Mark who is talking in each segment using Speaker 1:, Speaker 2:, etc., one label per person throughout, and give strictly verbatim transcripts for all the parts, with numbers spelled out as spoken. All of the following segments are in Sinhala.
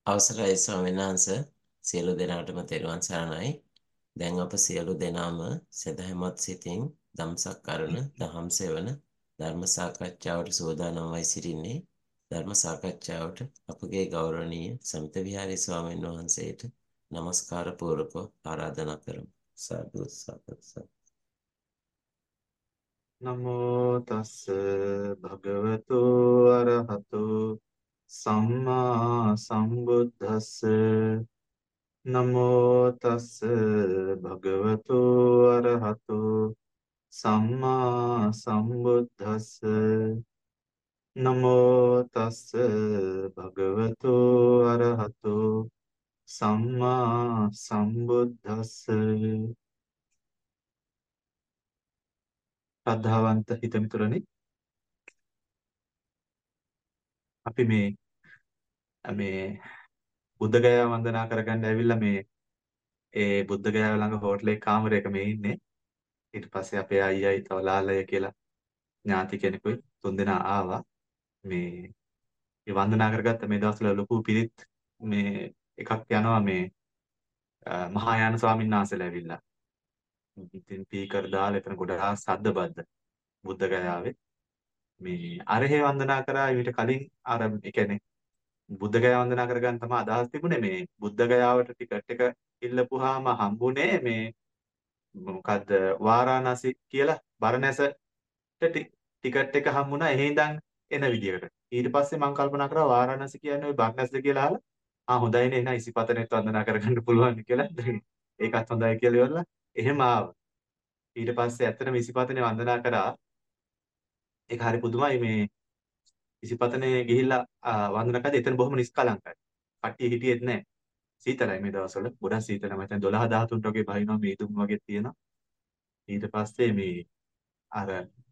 Speaker 1: අවසරයි ස්වාමීන් වහන්සේ සියලු දෙනාටම තෙරුවන් සරණයි. දැන් අප සියලු දෙනාම සදහැමත් සිතින් ධම්සක් කරන දහම් සෙවන ධර්ම සාකච්ඡාවට සූදානම්වයි සිටින්නේ. ධර්ම සාකච්ඡාවට අපගේ ගෞරවනීය සමිත විහාරී ස්වාමීන් වහන්සේට নমස්කාර පූර්වක ආරාධනා කරමු. සාදු සාදු සාදු.
Speaker 2: නමෝ තස්ස භගවතු අරහතු සම්මා සම්බුද්දස්ස නමෝ තස්ස භගවතු අරහතු සම්මා සම්බුද්දස්ස නමෝ තස්ස භගවතු අරහතු සම්මා සම්බුද්දස්ස ශ්‍රද්ධාවන්ත හිතමිතුරනි අපි මේ මේ බුද්ධ ගයා වන්දනා කරගන්න ඇවිල්ලා මේ ඒ බුද්ධ ගයාව ළඟ හෝටලේ කාමරයක මේ ඉන්නේ. ඊට පස්සේ අපේ අයියයි තව ලාලය කියලා ඥාති කෙනෙකුයි තුන්දෙනා ආවා. මේ මේ වන්දනා කරගත්ත මේ දවස්වල ලොකු පිරිත් මේ එකක් යනවා මේ අ, මහායාන ස්වාමීන් වහන්සේලා ඇවිල්ලා. ඉතින් පීකර් දාලා එතන ගොඩාක් සද්ද බද්ද බුද්ධ ගයාවේ. මේ අරහේ වන්දනා කරා ඊට කලින් අර ඒ කියන්නේ බුද්ධ ගයා වන්දනා කරගන්න තමයි අදහස් තිබුණේ. මේ බුද්ධ ගයාවට ටිකට් එක ඉල්ලපුවාම හම්බුනේ මේ මොකද්ද වාරාණසි කියලා බරණැසට ටි- ටිකට් එක හම්බුණා එහෙ ඉඳන් එන විදියට. ඊට පස්සේ මම කල්පනා කරා වාරාණසි කියන්නේ ওই බරණැසද කියලා අහලා ආ හොඳයිනේ එහෙනම් ඉසිපතනෙත් වන්දනා කරගන්න පුළුවන් කියලා. ඒකත් හොඳයි කියලා ඉවරලා එහෙම ආවා. ඊට පස්සේ ඇත්තටම ඉසිපතනේ වන්දනා කරා. ඒක හරි පුදුමයි මේ ඉසිපතනේ ගිහිල්ලා ආ, වන්දනා කරද්දී එතන බොහොම නිස්කලංකයි. කට්ටිය හිටියෙත් නැහැ. සීතලයි මේ දවස්වල. ගොඩක් සීතලයි. මම හිතන්නේ දොළහ දහතුනට වගේ බහිනවා මේ දුම් වගේ තියෙනවා. ඊට පස්සේ මේ අර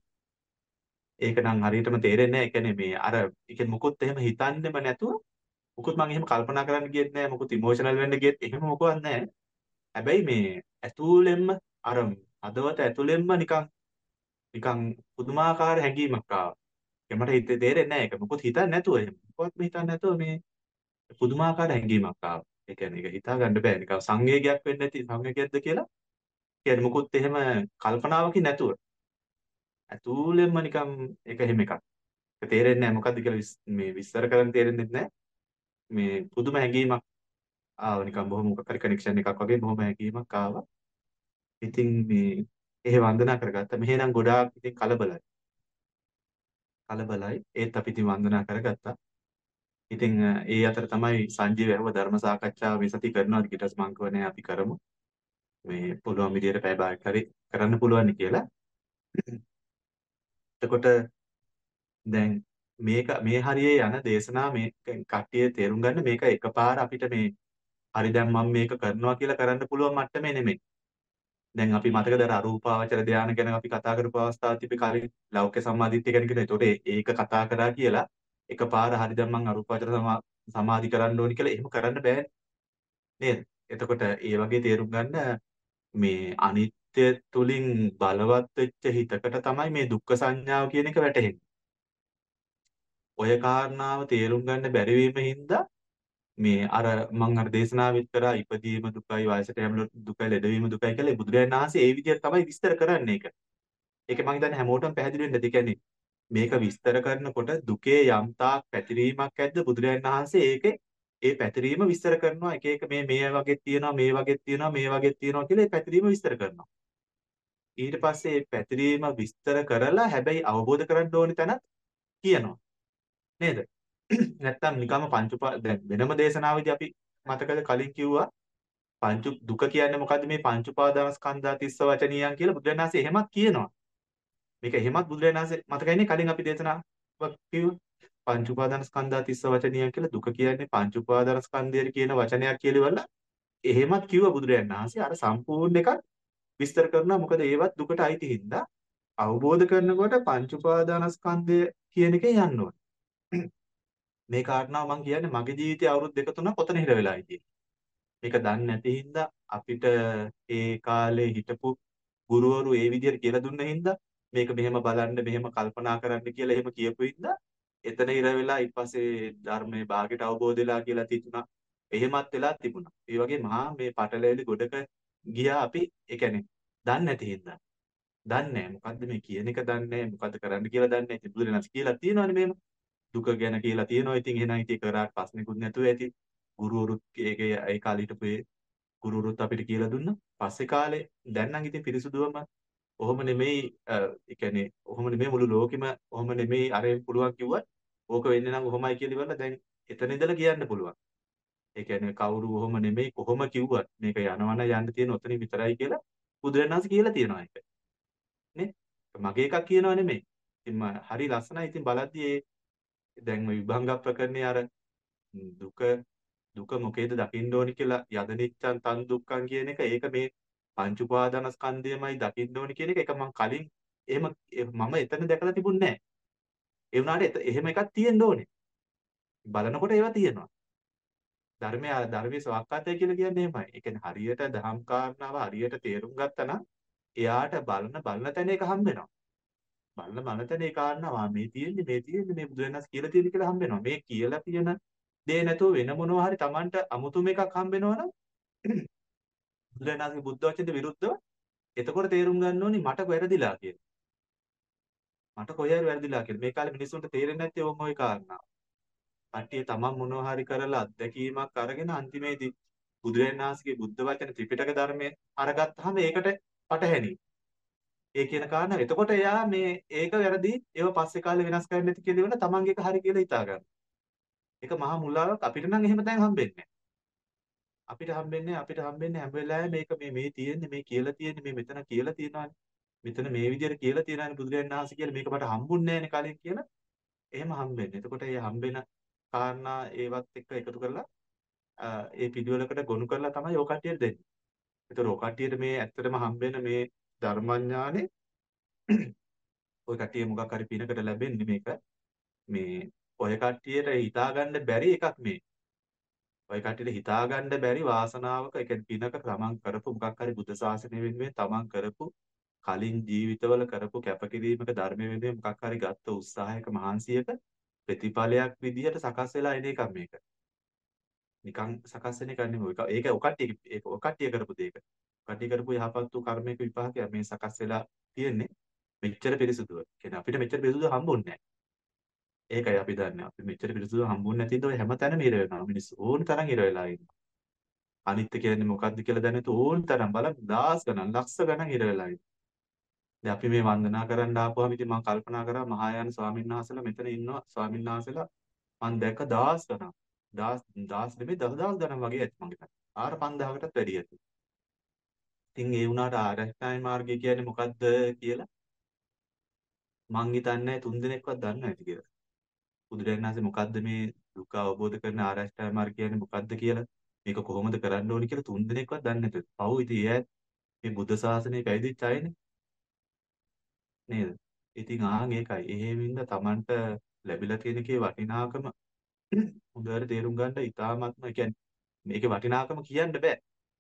Speaker 2: ඒක නම් හරියටම තේරෙන්නේ නැහැ. ඒ කියන්නේ මේ අර ඒ කියන්නේ මුකුත් එහෙම හිතන්නෙම නැතුව මුකුත් මම එහෙම කල්පනා කරන්න ගියෙත් නැහැ. මුකුත් ඉමෝෂනල් වෙන්න ගියෙත් එහෙම මොකවත් නැහැ. හැබැයි මේ ඇතුළෙන්ම අර හදවත ඇතුළෙන්ම නිකන් නිකන් පුදුමාකාර හැඟීමක් ආවා. ඒ මට හිතේ තේරෙන්නේ නැහැ ඒක. මුකුත් හිතන්නේ නැතුව එහෙම. මොකවත්ම හිතන්නේ නැතුව මේ පුදුමාකාර හැඟීමක් ආවා. ඒ කියන්නේ ඒක හිතා ගන්න බෑ. නිකන් සංවේගයක් වෙන්නේ නැති සංවේගයක්ද කියලා. කියන්නේ මුකුත් එහෙම කල්පනාවකින් නැතුව ඇතුළෙන්ම නිකන් ඒක එහෙම එකක්. ඒක තේරෙන්නේ නැහැ මොකද්ද කියලා විස්- මේ විස්තර කරන්න තේරෙන්නේ නැහැ. මේ පුදුම හැඟීමක් ආව නිකන් බොහොම මොකක් හරි කනෙක්ෂන් එකක් වගේ බොහොම හැඟීමක් ආවා. ඉතින් මේ එහෙ වන්දනා කරගත්තා. මෙහෙනම් ගොඩාක් ඉතින් කලබලයි. කලබලයි. ඒත් අපි ඉතින් වන්දනා කරගත්තා. ඉතින් අ, ඒ අතර තමයි සංජීව ඇහුව ධර්ම සාකච්ඡාව මේ සති කරනවාද කියලා මං කිව්වා නෑ අපි කරමු. මේ පුළුවන් විදියට පැය භාගයක් හරි කරන්න පුළුවන් නේ කියලා. එතකොට දැන් මේක මේ හරියේ යන දේශනා මේ කට්ටිය තේරුම් ගන්න මේක එකපාර අපිට මේ හරි දැන් මම මේක කරනවා කියලා කරන්න පුළුවන් මට්ටමේ නෙමෙයි. දැන් අපි මතකද අර අරූපාවචර ධානය ගැන අපි කතා කරපු අවස්ථාවත් අපි කලින් ලෞකික සම්මාදිට්ඨිය ගැන කිව්වා. ඒතකොට ඒක කතා කරා කියලා එකපාර හරි දැන් මම අරූපාවචර සමා සමාධි කරන්න ඕනි කියලා එහෙම කරන්න බෑ නේද? එතකොට ඒ වගේ තේරුම් ගන්න මේ අනිත්‍ය තුලින් බලවත් වෙච්ච හිතකට තමයි මේ දුක්ඛ සංඥාව කියන එක වැටහෙන්නේ. ඔය කාරණාව තේරුම් ගන්න බැරි වීම හින්දා මේ අර මම අර දේශනාවෙත් කරා ඉපදීම දුකයි වයසට යෑම දුකයි ලෙඩවීම දුකයි කියලා ඒ බුදුරජාණන් වහන්සේ ඒ විදිහට තමයි විස්තර කරන්නේ ඒක. ඒක මම හිතන්නේ හැමෝටම පැහැදිලි වෙන්න ඇති. කියන්නේ මේක විස්තර කරනකොට දුකේ යම්තාක් පැතිරීමක් ඇද්ද බුදුරජාණන් වහන්සේ ඒකේ ඒ පැතිරීම විස්තර කරනවා එක එක මේ මේ වගේ තියෙනවා මේ වගේ තියෙනවා මේ වගේ තියෙනවා කියලා ඒ පැතිරීම විස්තර කරනවා. ඊට පස්සේ ඒ පැතිරීම විස්තර කරලා හැබැයි අවබෝධ කරගන්න ඕනි තැනත් කියනවා. නේද? නැත්තම් නිකම්ම පංච උපා දැන් වෙනම දේශනාවේදී අපි මතකද කලින් කිව්වා පංච දුක කියන්නේ මොකද්ද මේ පංච උපාදානස්කන්ධා තිස්ස වචනියන් කියලා බුදුරජාණන් වහන්සේ එහෙමත් කියනවා. මේක එහෙමත් බුදුරජාණන් වහන්සේ මතකයිනේ කලින් අපි දේශනාවක් කිව්වා. පංච උපාදානස්කන්ධා තිස්ස වචනියන් කියලා දුක කියන්නේ පංච උපාදානස්කන්ධය කියන වචනයක් කියලා ඉවරලා එහෙමත් කිව්වා බුදුරජාණන් වහන්සේ අර සම්පූර්ණ එකක් විස්තර කරනවා. මොකද ඒවත් දුකට අයිති හින්දා අවබෝධ කරනකොට පංච උපාදානස්කන්ධය කියන එකේ යන්න ඕනේ. මේ කාරණාව මම කියන්නේ මගේ ජීවිතයේ අවුරුදු දෙක තුනක් ඔතන හිර වෙලා ඉතියි. මේක දන්නේ නැති හින්දා අපිට ඒ කාලේ හිටපු ගුරුවරු ඒ විදිහට කියලා දුන්න හින්දා මේක මෙහෙම බලන්න මෙහෙම කල්පනා කරන්න කියලා එහෙම කියපු හින්දා එතන ඉර වෙලා ඊට පස්සේ ධර්මයේ භාගයට අවබෝධ වෙලා කියලා තිතුණා. එහෙමත් වෙලා තිබුණා. ඒ වගේ මහා මේ පටලැවිලි ගොඩක ගියා අපි ඒ කියන්නේ දන්නේ නැති හින්දා. දන්නේ නැහැ මොකද්ද මේ කියන එක දන්නේ නැහැ මොකද්ද කරන්න කියලා දන්නේ නැහැ. ඉතින් බුදුරජාණන් කියලා තියෙනවනේ මේම. දුක ගැන කියලා තියෙනවා. ඉතින් එහෙනම් ඉතින් කරාට ප්‍රශ්නෙකුත් නැතුව ඇති. ගුරුවරුත් ඒකේ ඒ කාලේ හිටපු ඒ ගුරුවරුත් අපිට කියලා දුන්නා. පස්සේ කාලේ දැන් නම් ඉතින් පිරිසුදුවම ඔහොම නෙමෙයි ඒ කියන්නේ ඔහොම නෙමෙයි මුළු ලෝකෙම ඔහොම නෙමෙයි අරෙන් පුළුවන් කිව්වත් ඕක වෙන්නේ නම් ඔහොමයි කියලා ඉවරලා දැන් එතන ඉඳලා කියන්න පුළුවන්. ඒ කියන්නේ කවුරු ඔහොම නෙමෙයි කොහොම කිව්වත් මේක යනවන යන්න තියෙන ඔතනින් විතරයි කියලා බුදුරජාණන් වහන්සේ කියලා තියෙනවා ඒක. නේ? මගේ එකක් කියනව නෙමෙයි. ඉතින් මම හරි ලස්සනයි ඉතින් බලද්දී ඒ දැන් මේ විභංග ප්‍රකරණේ අර දුක දුක මොකේද දකින්න ඕනි කියලා යදනිච්ඡන් තන් දුක්ඛං කියන එක ඒක මේ පංච උපාදානස්කන්ධයමයි දකින්න ඕනි කියන එක ඒක මම කලින් එහෙම මම එතන දැකලා තිබුණේ නැහැ. ඒ වුණාට එත- එහෙම එකක් තියෙන්න ඕනේ. බලනකොට ඒවා තියෙනවා. ධර්මය ධර්මයේ සවක්කාතය කියලා කියන්නේ එහෙමයි. ඒ කියන්නේ හරියට දහම් කාරණාව හරියට තේරුම් ගත්තා නම් එයාට බලන බලන තැන ඒක හම්බ වෙනවා. බලන බලන තැන ඒ කාරණාව ආ, මේ තියෙන්නේ මේ තියෙන්නේ මේ බුදුරජාණන් කියලා තියෙන්නේ කියලා හම්බ වෙනවා. මේ කියලා තියෙන දේ නැතුව වෙන මොනවා හරි Tamanට අමුතුම එකක් හම්බ වෙනවා නම් බුදුරජාණන්ගේ බුද්ධ වචනයට විරුද්ධව එතකොට තේරුම් ගන්න ඕනි මට වැරදිලා කියලා. මට කොහේ හරි වැරදිලා කියලා. මේ කාලේ මිනිස්සුන්ට තේරෙන්නේ නැත්තේ ඕම ওই කාරණා. කට්ටිය තමන් මොනවා හරි කරලා අත්දැකීමක් අරගෙන අන්තිමේදී බුදුරජාණන් වහන්සේගේ බුද්ධ වචන ත්‍රිපිටක ධර්මයේ අරගත්තාම ඒකට පටහැනි. ඒ කියන කාරණා. එතකොට එයා මේ ඒක වැරදි ඒව පස්සේ කාලේ වෙනස් කරන්න නැති කියලා ඉවර තමන්ගේ එක හරි කියලා හිතා ගන්න. ඒක මහා මුලාවක් අපිට නම් එහෙම දැන් හම්බෙන්නේ නැහැ. අපිට හම්බෙන්නේ අපිට හම්බෙන්නේ හැම වෙලාවෙම මේක මේ මේ තියෙන්නේ මේ කියලා තියෙන්නේ මේ මෙතන කියලා තියෙනවානේ. මෙතන මේ විදිහට කියලා තියෙනවානේ බුදුරජාණන් වහන්සේ කියලා මේක මට හම්බුන්නේ නැහැනේ කලින් කියලා. එහෙම හම්බෙන්නේ. එතකොට මේ හම්බෙන කාරණා ඒවත් එක්ක එකතු කරලා අ, ඒ පිළිවෙලකට ගොනු කරලා තමයි ඔය කට්ටියට දෙන්නේ. ඒතර ඔය කට්ටියට මේ ඇත්තටම හම්බෙන මේ ධර්මඥානෙ ඔය කට්ටිය මොකක් හරි පිනකට ලැබෙන්නේ මේක. මේ ඔය කට්ටියට හිතා ගන්න බැරි එකක් මේ. ඔය කට්ටියට හිතා ගන්න බැරි වාසනාවක ඒ කියන්නේ පිනක තමන් කරපු මොකක් හරි බුද්ධ ශාසනය වෙනුවෙන් තමන් කරපු කලින් ජීවිතවල කරපු කැපකිරීමක ධර්ම වෙනුවෙන් මොකක් හරි ගත්ත උත්සාහයක මහන්සියක ප්‍රතිඵලයක් විදිහට සකස් වෙලා එන එකක් මේක. නිකන් සකස් වෙන එකක් නෙමෙයි. ඒක ඒක ඔකට්ටිය ඒක ඔකට්ටිය කරපු දෙයක. ඔකට්ටිය කරපු යහපත් වූ කර්මයක විපාකයක් මේ සකස් වෙලා තියෙන්නේ. මෙච්චර පිරිසුදුව. කියන්නේ අපිට මෙච්චර පිරිසුදුව හම්බුන්නේ නැහැ. ඒකයි අපි දන්නේ. අපි මෙච්චර පිරිසුදුව හම්බුන්නේ නැති ඉතින් ඔය හැමතැනම ඉර වෙනවා. මිනිස්සු ඕන තරම් ඉර වෙලා ඉන්නවා. අනිත්‍ය කියන්නේ මොකක්ද කියලා දැනෙත ඕන තරම් බලන්න දහස් ගණන් ලක්ෂ ගණන් ඉර වෙලා ඉන්නවා. දැන් අපි මේ වන්දනා කරන්න ආපුවාම ඉතින් මම කල්පනා කරා මහායාන ස්වාමීන් වහන්සේලා මෙතන ඉන්නවා. ස්වාමීන් වහන්සේලා මම දැක්ක දහස් ගණන්. දහස් දහස් නෙමෙයි දහදහස් ගණන් වගේ ඇති මම හිතන්නේ. ආර පන්දාහකටත් වැඩි ඇති. ඉතින් ඒ වුණාට ආරෂ්ඨායි මාර්ගය කියන්නේ මොකද්ද කියලා මං හිතන්නේ තුන් දිනක්වත් දන්නේ නැති කියලා. බුදුරජාණන් වහන්සේ මොකද්ද මේ දුක අවබෝධ කරන ආරෂ්ඨායි මාර්ගය කියන්නේ මොකද්ද කියලා මේක කොහොමද කරන්න ඕනි කියලා තුන් දිනක්වත් දන්නේ නැතුව. පව් ඉතින් ඒ මේ බුද්ධ ශාසනය පැවිදිච්ච අයනේ නේද? ඉතින් ආන් ඒකයි. එහෙමින්ද Tamanට ලැබිලා තියෙන කේ වටිනාකම හොඳට තේරුම් ගන්න ඉතාමත්ම ඒ කියන්නේ මේකේ වටිනාකම කියන්න බෑ.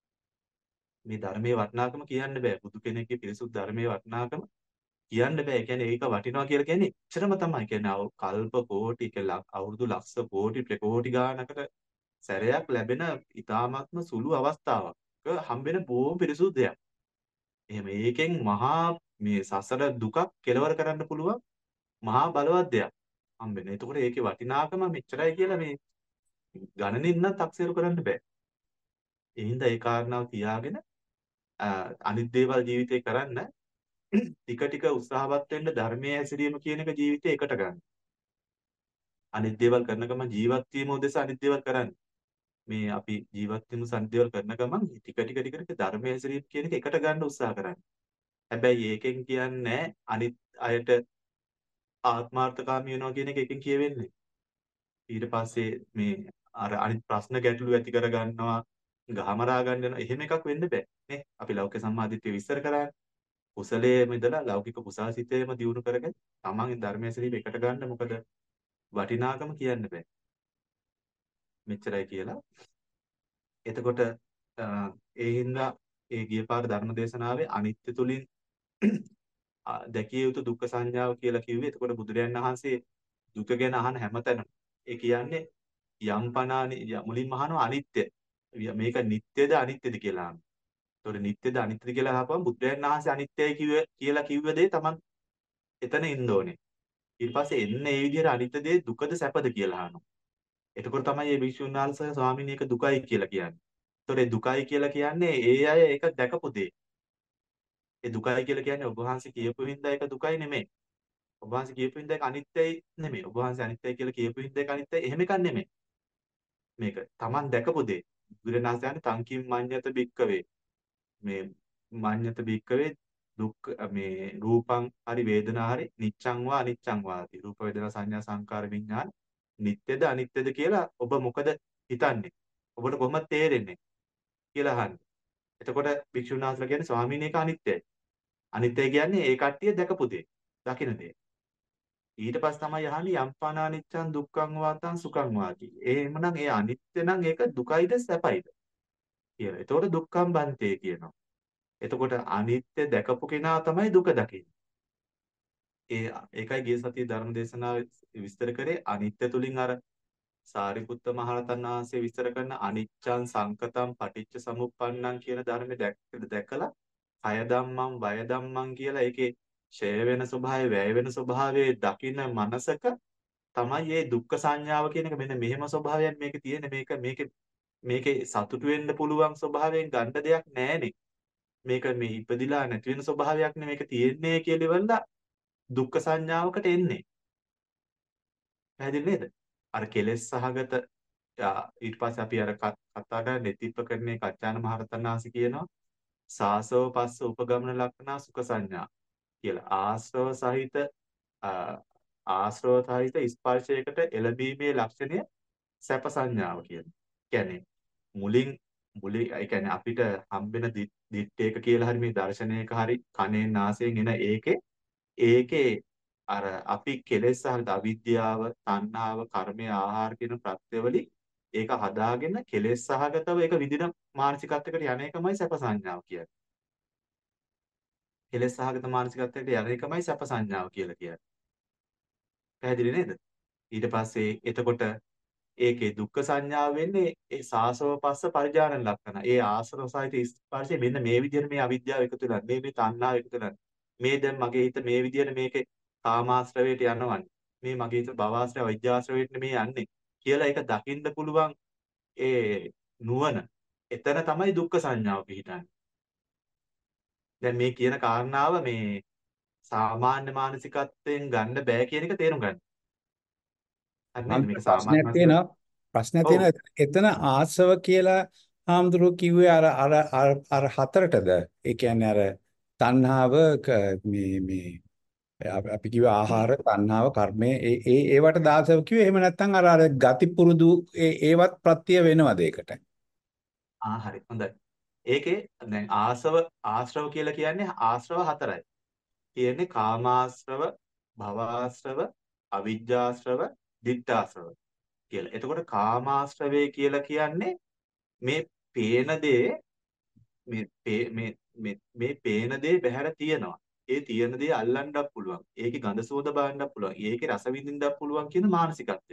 Speaker 2: මේ ධර්මයේ වටිනාකම කියන්න බෑ. බුදු කෙනෙක්ගේ පිරිසුදු ධර්මයේ වටිනාකම කියන්න බෑ. ඒ කියන්නේ ඒක වටිනවා කියලා කියන්නේ එච්චරම තමයි. ඒ කියන්නේ අවු- කල්ප කෝටි කියලා අවුරුදු ලක්ෂ කෝටි ප්‍රකෝටි ගානකට සැරයක් ලැබෙන ඉතාමත්ම සුළු අවස්ථාවක්. හම්බෙන බොහොම පිරිසුදු දෙයක්. එහෙම ඒකෙන් මහා මේ සසර දුකක් කෙලවර කරන්න පුළුවන් මහා බලවත් දෙයක් හම්බෙන්නේ. එතකොට ඒකේ වටිනාකම මෙච්චරයි කියලා මේ ගණනින් නම් තක්සේරු කරන්න බෑ. ඒ හින්දා ඒ කාරණාව තියාගෙන අ, අනිත් දේවල් ජීවිතේ කරන්න ටික ටික උත්සාහවත් වෙන්න ධර්මයේ හැසිරීම කියන එක ජීවිතේ එකට ගන්න. අනිත් දේවල් කරන ගමන් ජීවත් වීම උදෙසා අනිත් දේවල් කරන්න. මේ අපි ජීවත් වීම අනිත් දේවල් කරන ගමන් ටික ටික ටික ටික ධර්මයේ හැසිරීම කියන එක එකට ගන්න උත්සාහ කරන්න. හැබැයි ඒකෙන් කියන්නේ අනිත් අයට ආත්මార్థකාමී වෙනවා කියන එක එකෙන් කියවෙන්නේ. ඊට පස්සේ මේ අර අනිත් ප්‍රශ්න ගැටලු ඇති කර ගන්නවා ගහමරා ගන්න යනවා එහෙම එකක් වෙන්න බෑ නේ අපි ලෞකික සම්මාදිට්ඨිය විස්තර කරානේ කුසලයේම ඉඳලා ලෞකික කුසාසිතේම දියුණු කරගෙන තමන්ගේ ධර්මයේ සිරීම එකට ගන්න මොකද වටිනාකම කියන්න බෑ මෙච්චරයි කියලා එතකොට අ, ඒ හින්දා ඒ ගිය පාර ධර්ම දේශනාවේ අනිත්‍ය තුලින් අ, දැකිය යුතු දුක්ඛ සංඥාව කියලා කිව්වේ එතකොට බුදුරයන් වහන්සේ දුක ගැන අහන හැමතැනම ඒ කියන්නේ යම් පනානි මුලින්ම අහනවා අනිත්‍ය. මේක නිට්ටයද අනිත්‍යද කියලා අහනවා. ඒතකොට නිට්ටයද අනිත්‍යද කියලා අහපුවම බුදුරජාණන් වහන්සේ අනිත්‍යයි කිව්ව කියලා කිව්ව දේ Taman එතන ඉන්න ඕනේ. ඊට පස්සේ එන්නේ මේ විදිහට අනිත්‍ය දේ දුකද සැපද කියලා අහනවා. එතකොට තමයි මේ භික්ෂුන් වහන්සේ ස්වාමීන් ඒක දුකයි කියලා කියන්නේ. ඒතකොට ඒ දුකයි කියලා කියන්නේ ඒ අය ඒක දැකපු දේ. ඒ දුකයි කියලා කියන්නේ ඔබ වහන්සේ කියපු හින්දා ඒක දුකයි නෙමෙයි. ඔබ වහන්සේ කියපු හින්දා ඒක අනිත්‍යයි නෙමෙයි. ඔබ වහන්සේ අනිත්‍යයි කියලා කියපු හින්දා ඒක අනිත්‍යයි එහෙම එකක් නෙමෙයි. මේක Taman දැකපු දේ. බුදුරණාහි කියන්නේ තංකින් මඤ්ඤත භික්කවේ. මේ මඤ්ඤත භික්කවේ දුක් මේ රූපං හරි වේදනා හරි නිච්ඡං වා අනිච්ඡං වාති. රූප වේදනා සංඥා සංකාර විඥාන නිට්ටයද අනිත්‍යද කියලා ඔබ මොකද හිතන්නේ? ඔබට කොහොමද තේරෙන්නේ කියලා අහන්නේ. එතකොට භික්ෂුන් වහන්සේලා කියන්නේ ස්වාමීන් වහන්සේ අනිත්‍යයි. අනිත්‍ය කියන්නේ ඒ කට්ටිය දැකපු දේ. දකින දේ. ඊට පස්සේ තමයි අහන්නේ යම්පානානිච්චං දුක්ඛං වාතං සුඛං වාති. එහෙමනම් ඒ අනිත්‍ය නම් ඒක දුකයිද සැපයිද කියලා. එතකොට දුක්ඛං බන්තේ කියනවා. එතකොට අනිත්‍ය දැකපු කෙනා තමයි දුක දකින්නේ. ඒ ඒකයි ගිය සතියේ ධර්ම දේශනාව විස්තර කරේ අනිත්‍ය තුලින් අර සාරිපුත්ත මහරහතන් වහන්සේ විස්තර කරන අනිච්චං සංකතං පටිච්ච සමුප්පන්නං කියන ධර්මෙ දැකලා කය ධම්මං වය ධම්මං කියලා ඒකේ ඡය වෙන ස්වභාවය වැය වෙන ස්වභාවයේ දකින මනසක තමයි මේ දුක්ඛ සංඥාව කියන එක මෙන්න මෙහෙම ස්වභාවයක් මේකේ තියෙන්නේ මේක මේකේ මේකේ සතුටු වෙන්න පුළුවන් ස්වභාවයෙන් ගන්න දෙයක් නැහැනේ මේක මේ ඉපදිලා නැති වෙන ස්වභාවයක් නේ මේක තියෙන්නේ කියලා ඉවරලා දුක්ඛ සංඥාවකට එන්නේ පැහැදිලි නේද අර කෙලෙස් සහගත ඊට පස්සේ අපි අර කතා කරන නෙතිප්පකරණේ කච්චාන මහරතන් වහන්සේ කියනවා සාසව පස්ස උපගමන ලක්ෂණා සුඛ සංඥා කියලා ආශ්‍රව සහිත ආශ්‍රව සහිත ස්පර්ශයකට එළඹීමේ ලක්ෂණය සැප සංඥාව කියන්නේ. කියන්නේ මුලින් මුලින් ඒ කියන්නේ අපිට හම්බෙන දිත්තේක කියලා හරි මේ දර්ශනයක හරි කනෙන් නාසයෙන් එන ඒකේ ඒකේ අර අපි කෙලෙස් සහගත අවිද්‍යාව, තණ්හාව, කර්මය, ආහාර කියන ප්‍රත්‍යවලින් ඒක හදාගෙන කෙලෙස් සහගතව ඒක විදින මානසිකත්වයකට යන එකමයි සැප සංඥාව කියන්නේ. කෙලෙස් සහගත මානසිකත්වයකට යන එකමයි සැප සංඥාව කියලා කියන්නේ. පැහැදිලි නේද? ඊට පස්සේ එතකොට ඒකේ දුක්ඛ සංඥාව වෙන්නේ ඒ සාසව පස්ස පරිජානන ලක්ෂණ. ඒ ආශ්‍රව සහිත ස්පර්ශය මෙන්න මේ විදිහට මේ අවිද්‍යාව එකතු වෙලා මේ මේ තණ්හාව එකතු වෙලා මේ දැන් මගේ හිත මේ විදිහට මේකේ කාමාශ්‍රවයට යනවන්නේ. මේ මගේ හිත භවආශ්‍රව විද්‍යාශ්‍රවයට මේ යන්නේ කියලා ඒක දකින්න පුළුවන් ඒ නුවණ. එතන තමයි දුක්ඛ සංඥාව පිහිටන්නේ. දැන් මේ කියන කාරණාව මේ සාමාන්‍ය මානසිකත්වයෙන් ගන්න බෑ කියන එක තේරුම් ගන්න. හරි නේද? මේක සාමාන්‍ය
Speaker 3: ප්‍රශ්නයක්
Speaker 2: මානසික
Speaker 3: තියෙනවා ප්‍රශ්නයක්
Speaker 2: ඔව්
Speaker 3: තියෙනවා එතන ආශ්‍රව කියලා හාමුදුරුවෝ කිව්වේ අර අර අර අර හතරටද ඒ කියන්නේ අර තණ්හාව ක- මේ මේ අප- අපි කිව්ව ආහාර තණ්හාව කර්මය ඒ ඒ ඒවට දාසව කිව්වේ එහෙම නැත්නම් අර අර ගති පුරුදු ඒ ඒවත් ප්‍රත්‍ය වෙනවද ඒකට
Speaker 2: ආ හරි හොඳයි. ඒකේ දැන් ආශ්‍රව ආශ්‍රව කියලා කියන්නේ ආශ්‍රව හතරයි. තියෙන්නේ කාමාශ්‍රව, භවආශ්‍රව, අවිජ්ජාශ්‍රව, ditthාශ්‍රව කියලා. එතකොට කාමාශ්‍රවය කියලා කියන්නේ මේ පේන දේ මේ පේ- මේ මේ මේ පේන දේ බහැර තියෙනවා. ඒ තියෙන දේ අල්ලන්නත් පුළුවන්. ඒකේ ගඳ සුවඳ බලන්නත් පුළුවන්. ඒකේ රස විඳින්නත් පුළුවන් කියන මානසිකත්වය.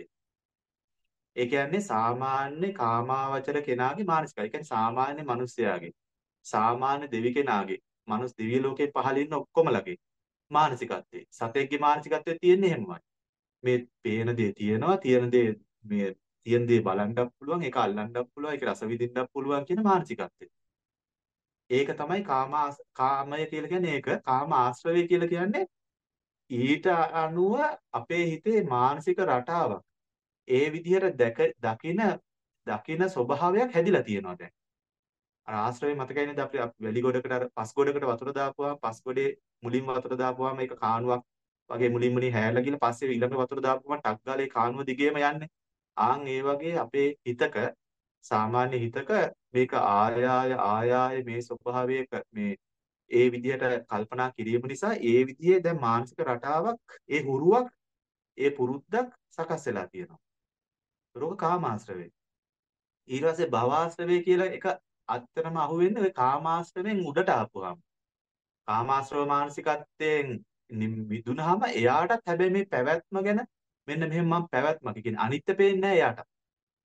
Speaker 2: ඒ කියන්නේ සාමාන්‍ය කාමාවචර කෙනාගේ මානසිකයි. ඒ කියන්නේ සාමාන්‍ය මිනිස්යාගේ, සාමාන්‍ය දෙවි කෙනාගේ, මනුස් දිව්‍ය ලෝකේ පහළ ඉන්න ඔක්කොමලගේ මානසිකත්වය. සතෙක්ගේ මානසිකත්වය තියෙන්නේ එහෙමමයි. මේ පේන දේ තියෙනවා, තියෙන දේ මේ තියෙන දේ බලන්නත් පුළුවන්, ඒක අල්ලන්නත් පුළුවන්, ඒක රස විඳින්නත් පුළුවන් කියන මානසිකත්වය. ඒක තමයි කාම කාමය කියලා කියන්නේ ඒක. කාම ආශ්‍රවය කියලා කියන්නේ ඊට අනුව අපේ හිතේ මානසික රටාවක් ඒ විදිහට දැක දකින දකින ස්වභාවයක් හැදිලා තියෙනවා දැන්. අර ආශ්‍රවය මතකයි නේද අපි වැලි ගොඩකට අර පස් ගොඩකට වතුර දාපුවාම පස් ගොඩේ මුලින්ම වතුර දාපුවාම ඒක කාණුවක් වගේ මුලින් මුලින් හැරලා ගිහලා පස්සේ ඊළඟ වතුර දාපුවාම ටක් ගාලා ඒ කාණුව දිගේම යන්නේ. ආන් ඒ වගේ අපේ හිතක සාමාන්‍ය හිතක මේක ආයාය ආයාය මේ ස්වභාවයක මේ ඒ විදිහට කල්පනා කිරීම නිසා ඒ විදිහේ දැන් මානසික රටාවක් ඒ හුරුවක් ඒ පුරුද්දක් සකස් වෙලා තියෙනවා. ඒක කාමාශ්‍රවේ. ඊට පස්සේ භවආශ්‍රවේ කියලා එක අත්‍තරම අහුවෙන්නේ ওই කාමාශ්‍රවෙන් උඩට ආපුවාම. කාමාශ්‍රව මානසිකත්වයෙන් මිදුනහම එයාටත් හැබැයි මේ පැවැත්ම ගැන මෙන්න මෙහෙම මම පැවැත්මක් කියන්නේ අනිත්‍ය පේන්නේ නැහැ එයාට.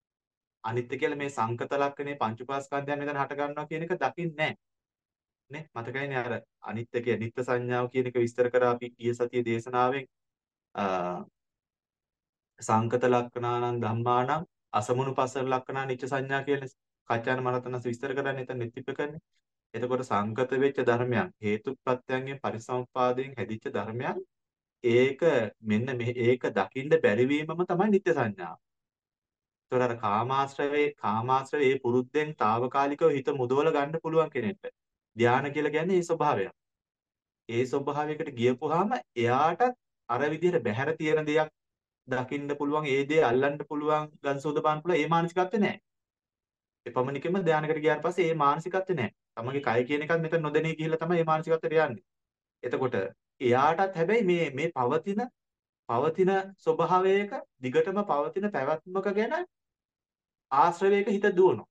Speaker 2: අනිත්‍ය කියලා මේ සංකත ලක්ෂණේ පංච උපාස්කන්ධයන් මෙතන හට ගන්නවා කියන එක දකින්නේ නැහැ. නේ මතකයිනේ අර අනිත්‍ය කිය නිත්‍ය සංඥාව කියන එක විස්තර කරා අපි ඊයේ සතියේ දේශනාවෙන් සංකත ලක්ෂණානං ධම්මානං අසමුණු පස්සර ලක්ෂණා නිච්ච සංඥා කියන කච්චාන මරතනස් විස්තර කරන්නේ එතන නිත්‍යප කරන්නේ. එතකොට සංකත වෙච්ච ධර්මයන් හේතු ප්‍රත්‍යයෙන් පරිසම්පාදයෙන් හැදිච්ච ධර්මයන් ඒක මෙන්න මේ ඒක දකින්න බැරි වීමම තමයි නිත්‍ය සංඥාව. ඒතර අර කාමාශ්‍රවේ කාමාශ්‍රවේ ඒ පුරුද්දෙන් తాවකාලිකව හිත මුදවල ගන්න පුළුවන් කෙනෙක්ට ධානය කියලා කියන්නේ ඒ ස්වභාවයක්. ඒ ස්වභාවයකට ගියපුවාම එයාටත් අර විදිහට බැහැර තියෙන දෙයක් දකින්න පුළුවන් ඒ දේ අල්ලන්න පුළුවන් ගන්සෝද බලන්න පුළුවන් ඒ මානසිකත්වේ නැහැ. එපමණිකම ධානයකට ගියාට පස්සේ ඒ මානසිකත්වේ නැහැ. තමන්ගේ කය කියන එකත් මෙතන නොදැනී ගිහිල්ලා තමයි මේ මානසිකත්වයට යන්නේ. එතකොට එයාටත් හැබැයි මේ මේ පවතින පවතින ස්වභාවයක දිගටම පවතින පැවැත්මක ගැන ආශ්‍රවයක හිත දුවනවා.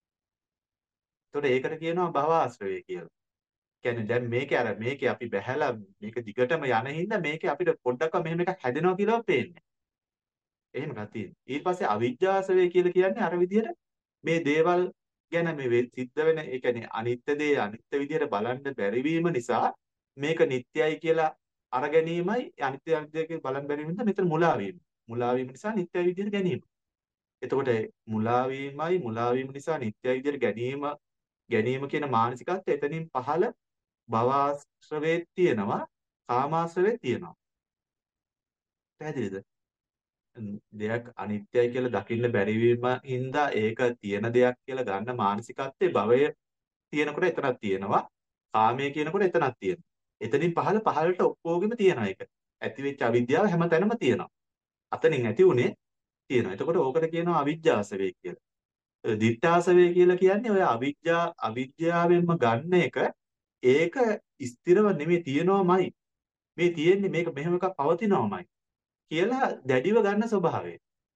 Speaker 2: එතකොට ඒකට කියනවා භව ආශ්‍රවය කියලා. කියන්නේ දැන් මේකේ අර මේකේ අපි බැහැලා මේක දිගටම යන හින්දා මේකේ අපිට පොඩ්ඩක්වත් මෙහෙම එකක් හැදෙනවා කියලා පේන්නේ. එහෙම එකක් තියෙනවා. ඊට පස්සේ අවිජ්ජාසවය කියලා කියන්නේ අර විදිහට මේ දේවල් ගැන මේ සිද්ධ වෙන ඒ කියන්නේ අනිත්‍ය දේ අනිත්‍ය විදිහට බලන්න බැරි වීම නිසා මේක නිට්ටයයි කියලා අර ගැනීමයි අනිත්‍ය අනිත්‍ය බලන්න බැරි වීම නිසා මෙතන මුලා වීම. මුලා වීම නිසා නිට්ටය විදිහට ගැනීම. එතකොට මුලා වීමයි මුලා වීම නිසා නිට්ටය විදිහට ගැනීම ගැනීම කියන මානසිකත්වය එතනින් පහළ භවආශ්‍රවේ තියෙනවා කාමාශ්‍රවේ තියෙනවා. පැහැදිලිද? දෙයක් අනිත්‍යයි කියලා දකින්න බැරි වීම හින්දා ඒක තියෙන දෙයක් කියලා ගන්න මානසිකත්වයේ භවය තියෙනකොට එතනක් තියෙනවා. කාමයේ කියනකොට එතනක් තියෙනවා. එතනින් පහළ පහළට ඔක්කොගෙම තියෙනවා ඒක. ඇති වෙච්ච අවිද්‍යාව හැමතැනම තියෙනවා. අතනින් ඇති උනේ තියෙනවා. එතකොට ඕකට කියනවා අවිජ්ජාසවේ කියලා. දිත්තාසවේ කියලා කියන්නේ ඔය අවිජ්ජා අවිද්‍යාවෙන්ම ගන්න එක ඒක ස්ථිරව නෙමෙයි තියෙනවමයි. මේ තියෙන්නේ මේක මෙහෙම එකක් පවතිනවමයි කියලා දැඩිව ගන්න ස්වභාවය.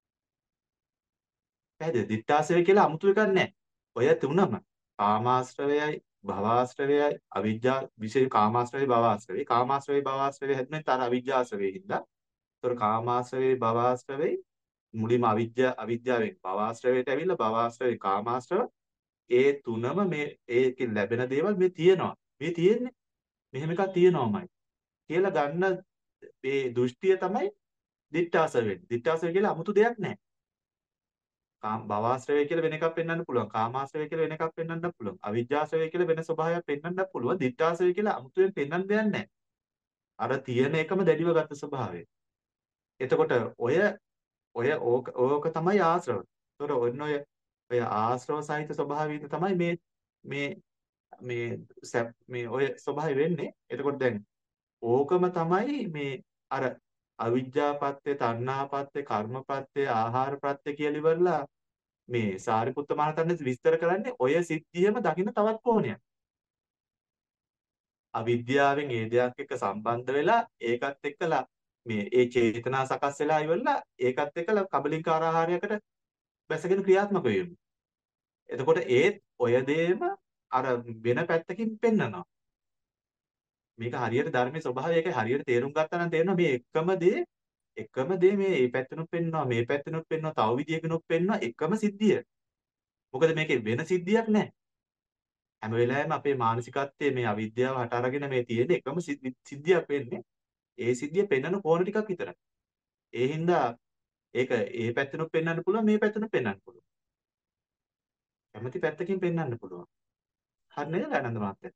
Speaker 2: පැහැදිලිද? දිත්තාසවේ කියලා 아무තු එකක් නැහැ. ඔය තුනම කාමාශ්‍රවයයි භවආශ්‍රවයයි අවිජ්ජා විශේෂ කාමාශ්‍රවේ භවආශ්‍රවේ කාමාශ්‍රවේ භවආශ්‍රවේ හැදුනේ තර අවිජ්ජාශ්‍රවේ හින්දා. ඒතර කාමාශ්‍රවේ භවආශ්‍රවේ මුලින්ම අවිද්‍යා අවිද්‍යාවෙන් භවආශ්‍රවයට ඇවිල්ලා භවආශ්‍රවේ කාමාශ්‍රව ඒ තුනම මේ ඒකෙන් ලැබෙන දේවල් මේ තියෙනවා. මේ තියෙන්නේ මෙහෙම එකක් තියෙනවමයි කියලා ගන්න මේ දෘෂ්ටිය තමයි දිත්තාස වෙන්නේ. දිත්තාස කියලා 아무තු දෙයක් නැහැ. කාම භවආශ්‍රවය කියලා වෙන එකක් පෙන්වන්න පුළුවන්. කාමාශ්‍රවය කියලා වෙන එකක් පෙන්වන්නත් පුළුවන්. අවිජ්ජාශ්‍රවය කියලා වෙන ස්වභාවයක් පෙන්වන්නත් පුළුවන්. දිත්තාශ්‍රවය කියලා 아무තුවෙන් පෙන්වන්න දෙයක් නැහැ. අර තියෙන එකම දැඩිව ගත ස්වභාවය. එතකොට ඔය ඔය ඕක ඕක තමයි ආශ්‍රව. ඒතකොට ඔන්න ඔය ඔය ආශ්‍රව සහිත ස්වභාවයෙන් තමයි මේ මේ මේ මේ ඔය ස්වභාවය වෙන්නේ. එතකොට දැන් ඕකම තමයි මේ අර අවිජ්ජාපත්‍ය, තණ්හාපත්‍ය, කර්මපත්‍ය, ආහාරපත්‍ය කියලා ඉවරලා මේ සාරිපුත්ත මහරහතන් විස්තර කරන්නේ ඔය සිද්ධියම දකින්න තවත් කොහොනයක්. අවිද්‍යාවෙන් ඒ දෙයක් එක්ක සම්බන්ධ වෙලා ඒකත් එක්කලා මේ ඒ චේතනා සකස් වෙලා ඉවරලා ඒකත් එක්කලා කබලින්කාර ආහාරයකට බැසගෙන ක්‍රියාත්මක වෙනවා. එතකොට ඒත් ඔය දේම අර වෙන පැත්තකින් පෙන්නනවා. මේක හරියට ධර්මයේ ස්වභාවය ඒකයි හරියට තේරුම් ගත්තා නම් තේරෙනවා මේ එකම දේ එකම දේ මේ මේ පැත්තනොත් පෙන්නවා මේ පැත්තනොත් පෙන්නවා තව විදියකිනොත් පෙන්නවා එකම සිද්ධිය. මොකද මේකේ වෙන සිද්ධියක් නැහැ. හැම වෙලාවෙම අපේ මානසිකත්වයේ මේ අවිද්‍යාව හට අරගෙන මේ තියෙන එකම සිද්ධියක් වෙන්නේ. ඒ සිද්ධිය පෙන්වන කෝණ ටිකක් විතරයි. ඒ හින්දා ඒක ඒ පැත්තනොත් පෙන්වන්න පුළුවන් මේ පැත්තනොත් පෙන්වන්න පුළුවන්. කැමති පැත්තකින් පෙන්වන්න පුළුවන්. හරි නේද ආනන්ද මහත්තයා?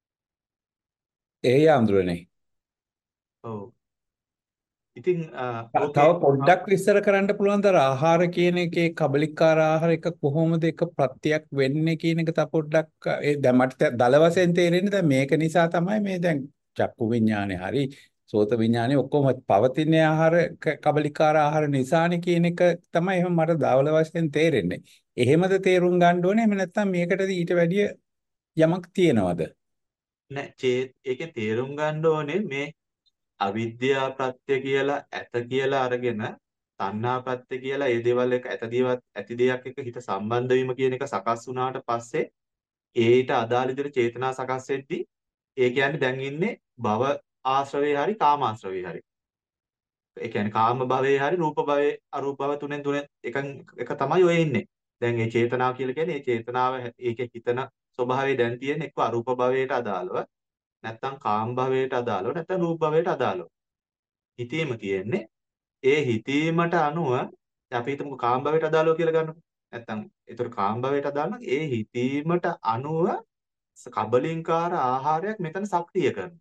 Speaker 3: ඒ යාම්දුරනේ.
Speaker 2: ඔව්. ඉතින්
Speaker 3: තව පොඩ්ඩක් විස්තර කරන්න පුළුවන්ද ආහාර කියන එකේ කබලිකාර ආහාර එක කොහොමද එක ප්‍රත්‍යක් වෙන්නේ කියන එක තව පොඩ්ඩක් ඒ දැන් මට දල වශයෙන් තේරෙන්නේ දැන් මේක නිසා තමයි මේ දැන් චක්කු විඥානේ හරි සෝත විඥානේ ඔක්කොම පවතින ආහාර කබලිකාර ආහාර නිසානේ කියන එක තමයි එහෙම මට දවල වශයෙන් තේරෙන්නේ. එහෙමද තේරුම් ගන්න ඕනේ එහෙම නැත්නම් මේකටද ඊට වැඩිය යමක් තියනවද?
Speaker 2: නෑ ඒකේ තේරුම් ගන්න ඕනේ මේ අවිද්‍යා ප්‍රත්‍ය කියලා ඇත කියලා අරගෙන තණ්හා ප්‍රත්‍ය කියලා ඒ දේවල් එක ඇත දේවත් ඇති දෙයක් එක්ක හිත සම්බන්ධ වීම කියන එක සකස් වුණාට පස්සේ ඒට අදාළ විදිහට චේතනා සකස් වෙද්දී ඒ කියන්නේ දැන් ඉන්නේ භව ආශ්‍රවේ හරි කාම ආශ්‍රවේ හරි. ඒ කියන්නේ කාම භවයේ හරි රූප භවයේ අරූප භව තුනෙන් තුනෙන් එකන් එක තමයි ඔය ඉන්නේ. දැන් මේ චේතනාව කියලා කියන්නේ මේ චේතනාව ඒකේ හිතන ස්වභාවය දැන් තියෙන එක්ක අරූප භවයට අදාළව නැත්නම් කාම භවයට අදාළව නැත්නම් රූප භවයට අදාළව. හිතීම තියෙන්නේ ඒ හිතීමට අනුව අපි හිතමු කාම භවයට අදාළව කියලා ගන්නකො. නැත්නම් ඒතර කාම භවයට අදාළ නම් ඒ හිතීමට අනුව කබලින්කාර ආහාරයක් මෙතන සක්‍රිය කරනවා.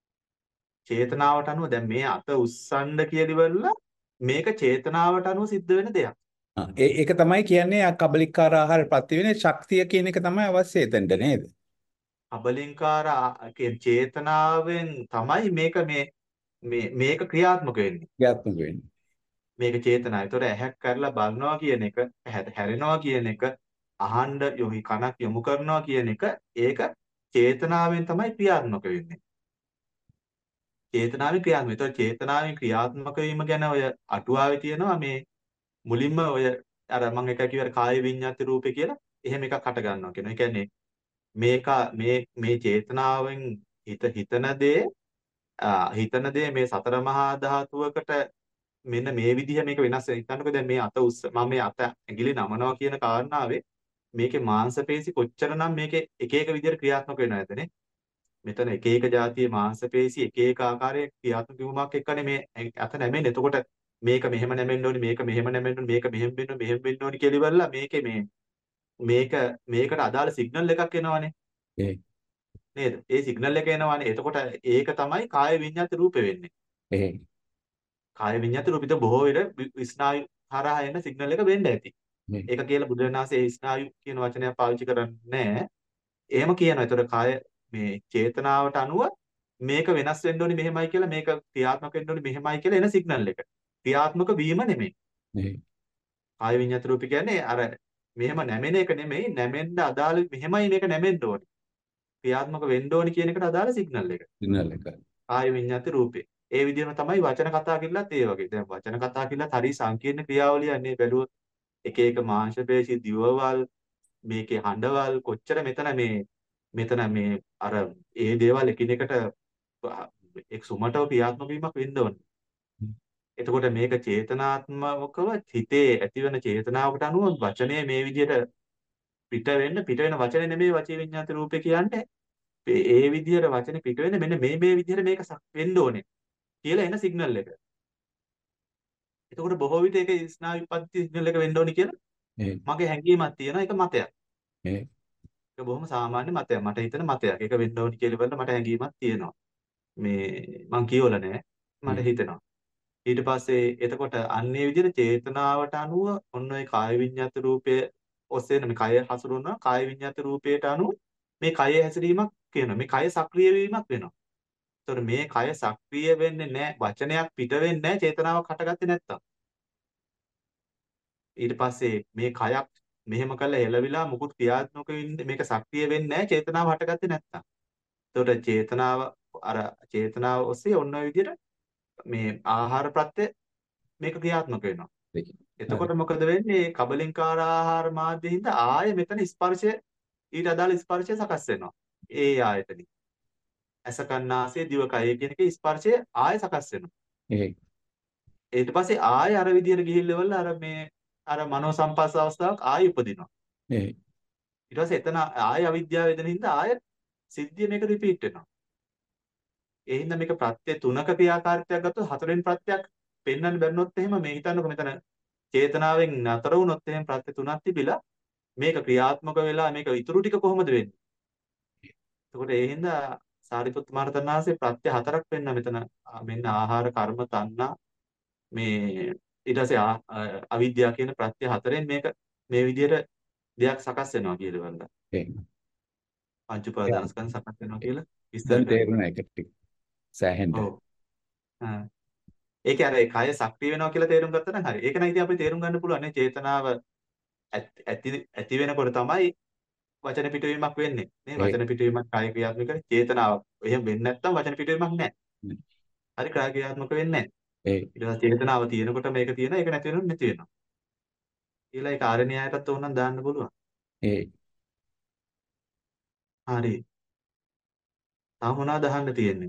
Speaker 2: චේතනාවට අනුව දැන් මේ අත උස්සන්න කියලිවල මේක චේතනාවට අනුව සිද්ධ වෙන දෙයක්.
Speaker 3: ආ, ඒ ඒක තමයි කියන්නේ ආ කබලිකාර ආහාර ප්‍රති වෙන ශක්තිය කියන එක තමයි අවශ්‍ය එතනට නේද?
Speaker 2: කබලින්කාර ආ- කියන චේතනාවෙන් තමයි මේක මේ මේ මේක ක්‍රියාත්මක වෙන්නේ.
Speaker 3: ක්‍රියාත්මක වෙන්නේ.
Speaker 2: මේක චේතනාව. ඒතොර ඇහැක් කරලා බලනවා කියන එක, ඇහැ හැරෙනවා කියන එක, අහන්න යොමු කනක් යොමු කරනවා කියන එක ඒක චේතනාවෙන් තමයි ක්‍රියාත්මක වෙන්නේ. චේතනාවේ ක්‍රියාත්මක. ඒතොර චේතනාවේ ක්‍රියාත්මක වීම ගැන ඔය අටුවාවේ තියෙනවා මේ මුලින්ම ඔය අර මම එක කිව්ව කාය විඤ්ඤාති රූපේ කියලා එහෙම එකක් හට ගන්නවා කියනවා. ඒ කියන්නේ මේක මේ මේ චේතනාවෙන් හිත හිතන දේ ආ, හිතන දේ මේ සතර මහා ධාතුවකට මෙන්න මේ විදිහ මේක වෙනස් වෙන. හිතන්නකෝ දැන් මේ අත උස්ස මම මේ අත ඇඟිලි නමනවා කියන කාරණාවේ මේකේ මාංශපේශි කොච්චරනම් මේකේ එක එක විදිහට ක්‍රියාත්මක වෙනවද? මෙතන එක එක જાතියේ මාංශපේශි එක එක ආකාරයේ ක්‍රියාත්මක වීමක් එක්කනේ මේ ඇ- අත නැමෙන්නේ. එතකොට මේක මෙහෙම නැමෙන්න ඕනි, මේක මෙහෙම නැමෙන්න ඕනි, මේක මෙහෙම වෙන්න ඕනි, මෙහෙම වෙන්න ඕනි කියලා ඉවරලා මේකේ මේ මේක මේකට අදාළ සිග්නල් එකක් එනවනේ
Speaker 3: ඒ
Speaker 2: නේද? ඒ සිග්නල් එක එනවනේ. එතකොට ඒක තමයි කාය විඤ්ඤාති රූපේ වෙන්නේ.
Speaker 3: ඒ
Speaker 2: කාය විඤ්ඤාති රූපිත බොහෝ විට වි- ස්නායු හරහා එන සිග්නල් එක වෙන්න ඇති.
Speaker 3: ඒ
Speaker 2: ඒක කියලා බුදුරණාහි ඒ ස්නායු කියන වචනය පාවිච්චි කරන්නේ නැහැ. එහෙම කියනවා. ඒතකොට කාය මේ චේතනාවට අනුව මේක වෙනස් වෙන්න ඕනි මෙහෙමයි කියලා මේක ක්‍රියාත්මක වෙන්න ඕනි මෙහෙමයි කියලා එන සිග්නල් එක. ක්‍රියාත්මක වීම නෙමෙයි.
Speaker 3: ඒ
Speaker 2: කාය විඤ්ඤාත රූපී කියන්නේ අර මෙහෙම නැමෙන එක නෙමෙයි නැමෙන්න අදාළ මෙහෙමයි මේක නැමෙන්න ඕනි. ක්‍රියාත්මක වෙන්න ඕනි කියන එකට අදාළ සිග්නල් එක.
Speaker 3: සිග්නල් එක.
Speaker 2: කාය විඤ්ඤාත රූපේ. ඒ විදිහම තමයි වචන කතා කිල්ලත් ඒ වගේ. දැන් වචන කතා කිල්ලත් හරි සංකීර්ණ ක්‍රියාවලියක් නේ බැලුවොත්. එක එක මාංශ පේශි දිවවල් මේකේ හඬවල් කොච්චර මෙතන මේ මෙතන මේ අර ඒ දේවල් එකිනෙකට එක් සුමටව ක්‍රියාත්මක වීමක් වෙන්න ඕනේ. එතකොට මේක චේතනාත්මකව හිතේ ඇතිවන චේතනාවකට අනුව වචනේ මේ විදිහට පිට වෙන්න පිට වෙන වචනේ නෙමෙයි වචී විඤ්ඤාති රූපේ කියන්නේ. ඒ ඒ විදිහට වචනේ පිට වෙන්නේ මෙන්න මේ මේ විදිහට මේක සක් වෙන්න ඕනේ කියලා එන සිග්නල් එක. එතකොට බොහෝ විට ඒක ස්නායු විපත්ති සිග්නල් එක වෙන්න ඕනේ කියලා
Speaker 3: ඒ
Speaker 2: මගේ හැඟීමක් තියෙනවා. ඒක මතයක්.
Speaker 3: ඒ
Speaker 2: ඒක බොහොම සාමාන්‍ය මතයක්. මට හිතෙන මතයක්. ඒක වෙන්න ඕනේ කියලා බලන්න මට හැඟීමක් තියෙනවා. මේ මං කියවල නෑ.
Speaker 3: ඒ
Speaker 2: මට හිතෙනවා. ඊට පස්සේ එතකොට අන්නේ විදිහට චේතනාවට අනුව ඔන්න ඔය කාය විඤ්ඤාත රූපය ඔස්සේ මේ කය හසුරුවනවා. කාය විඤ්ඤාත රූපයට අනුව මේ කයේ හැසිරීමක් කියනවා. මේ කය සක්‍රිය වීමක් වෙනවා. ඒතකොට මේ කය සක්‍රිය වෙන්නේ නැහැ. වචනයක් පිට වෙන්නේ නැහැ චේතනාවක් හටගත්තේ නැත්තම්. ඊට පස්සේ මේ කයක් මෙහෙම කළා හෙලවිලා මුකුත් ක්‍රියාත්මක වෙන්නේ මේක සක්‍රිය වෙන්නේ නැහැ චේතනාව හටගත්තේ නැත්තම්. එතකොට චේතනාව අර චේතනාව ඔස්සේ ඔන්න ඔය විදිහට මේ ආහාර ප්‍රත්‍ය මේක ක්‍රියාත්මක වෙනවා.
Speaker 3: හරි.
Speaker 2: එතකොට මොකද වෙන්නේ? කබලින්කාර ආහාර මාධ්‍යින්ද ආයෙ මෙතන ස්පර්ශය ඊට අදාළ ස්පර්ශය සකස් වෙනවා. ඒ ආයතනෙ. ඇස කන්නාසය දිව කය කියන එකේ ස්පර්ශය ආයෙ සකස් වෙනවා.
Speaker 3: ඒ
Speaker 2: ඊට පස්සේ ආයෙ අර විදියට ගිහිල්ලවල අර මේ අර මනෝ සංපස්ස අවස්ථාවක් ආයෙ උපදිනවා.
Speaker 3: ඒ
Speaker 2: ඊට පස්සේ එතන ආයෙ අවිද්‍යාව වෙන හින්දා ආයෙ සිද්ධිය මේක රිපීට් වෙනවා. ඒ හින්දා මේක ප්‍රත්‍ය තුනක ක්‍රියාකාරීත්වයක් ගත්තොත් හතරෙන් ප්‍රත්‍යක් පෙන්වන්න බැරිනොත් එහෙම මේ හිතන්නකො මෙතන චේතනාවෙන් නතර වුණොත් එහෙම ප්‍රත්‍ය තුනක් තිබිලා මේක ක්‍රියාත්මක වෙලා මේක ඉතුරු ටික කොහොමද වෙන්නේ? එතකොට ඒ හින්දා සාරිපුත් මහරහතන් වහන්සේ ප්‍රත්‍ය හතරක් පෙන්වන මෙතන ආ, මෙන්න ආහාර කර්ම තණ්හා මේ ඊට පස්සේ ආ- අ- අවිද්‍යාව කියන ප්‍රත්‍ය හතරෙන් මේක මේ විදිහට දෙයක් සකස් වෙනවා කියලා වන්දා.
Speaker 3: ඒ
Speaker 2: පංච උපාදානස්කන්ධ සකස් වෙනවා කියලා විස්තර
Speaker 3: දැන්
Speaker 2: කරනවා.
Speaker 3: තේරුණා ඒක ටික සෑහෙන්න.
Speaker 2: ඔව්. ආ. ඒකේ අර ඒ කය සක්‍රිය වෙනවා කියලා තේරුම් ගත්තා නම් හරි. ඒක නම් ඉතින් අපිට තේරුම් ගන්න පුළුවන් නේ චේතනාව ඇත්- ඇති ඇති වෙනකොට තමයි වචන පිටවීමක් වෙන්නේ. නේ
Speaker 3: ඒ
Speaker 2: වචන පිටවීමක් කාය ක්‍රියාත්මක කරන චේතනාවක්. එහෙම වෙන්නේ නැත්නම් වචන පිටවීමක් නැහැ. හරි කාය ක්‍රියාත්මක වෙන්නේ නැහැ.
Speaker 3: ඒ
Speaker 2: ඊට පස්සේ චේතනාව තියෙනකොට මේක තියෙනවා ඒක නැති වෙනොත් නැති වෙනවා. කියලා ඒක ආර්ය න්‍යායයටත් ඕනනම් දාන්න පුළුවන්.
Speaker 3: ඒ
Speaker 2: හරි. තව මොනවද අහන්න තියෙන්නේ?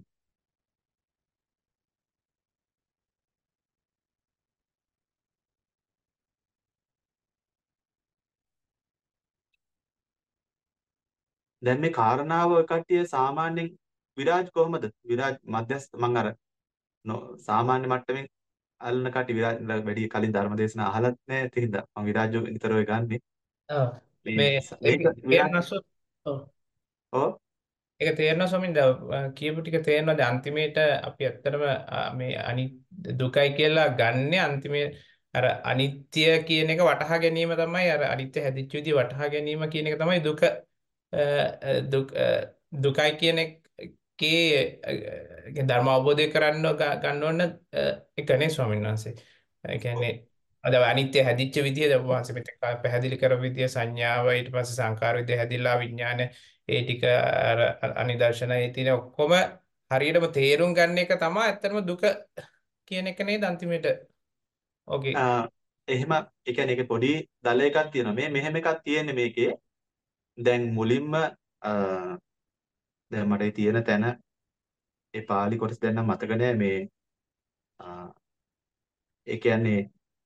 Speaker 2: දැන් මේ කාරණාව ඔය කට්ටිය සාමාන්‍යයෙන් විරාජ් කොහමද? විරාජ් මධ්‍යස්ථ මං අර නො- සාමාන්‍ය මට්ටමින් අල්ලන කට්ටිය විරාජ් වැඩි කලින් ධර්ම දේශනා අහලත් නැහැ. ඒ හින්දා මං විරාජ් නිතර ඔය ගන්නෙ.
Speaker 4: ඔව්
Speaker 2: මේ
Speaker 4: මේ
Speaker 2: ස-
Speaker 4: ඒක
Speaker 2: මේක විරාජ්
Speaker 4: තේරෙනවද? ඔව්
Speaker 2: ඔව්
Speaker 4: ඒක තේරෙනවා ස්වාමීන් වහන්සේ. කියපු ටික තේරෙනවද? අන්තිමේට අපි ඇත්තටම අ, මේ අනි දුකයි කියලා ගන්නෙ අන්තිමේ අර අනිත්‍ය කියන එක වටහා ගැනීම තමයි අර අනිත්‍ය හැදිච්ච විදිහ වටහා ගැනීම කියන එක තමයි දුක අ, අ, දුක් අ, දුකයි කියන එකේ අ, අ, ධර්ම අවබෝධය කරන්න ග- ගන්න ඕන අ, එකනේ ස්වාමීන් වහන්සේ. ඒ කියන්නේ අද අනිත්‍ය හැදිච්ච විදිහ දැන් වහන්සේ මෙතෙක් කල් පැහැදිලි කරපු විදිහ සංඥාව ඊට පස්සේ සංකාර විදිහ හැදිලා විඥාන ඒ ටික අර අර අනිදර්ශනයේ තියෙන ඔක්කොම හරියටම තේරුම් ගන්න එක තමයි ඇත්තටම දුක කියන එක නේද අන්තිමේට. ඕකේ.
Speaker 2: ආ, එහෙම ඒ කියන්නේ ඒකේ පොඩි දල එකක් තියෙනවා. මේ මෙහෙම එකක් තියෙන්නේ මේකේ. දැන් මුලින්ම අ, දැන් මට ඒ තියෙන තැන ඒ පාලි කොටස දැන් නම් මතක නෑ මේ අ, ඒ කියන්නේ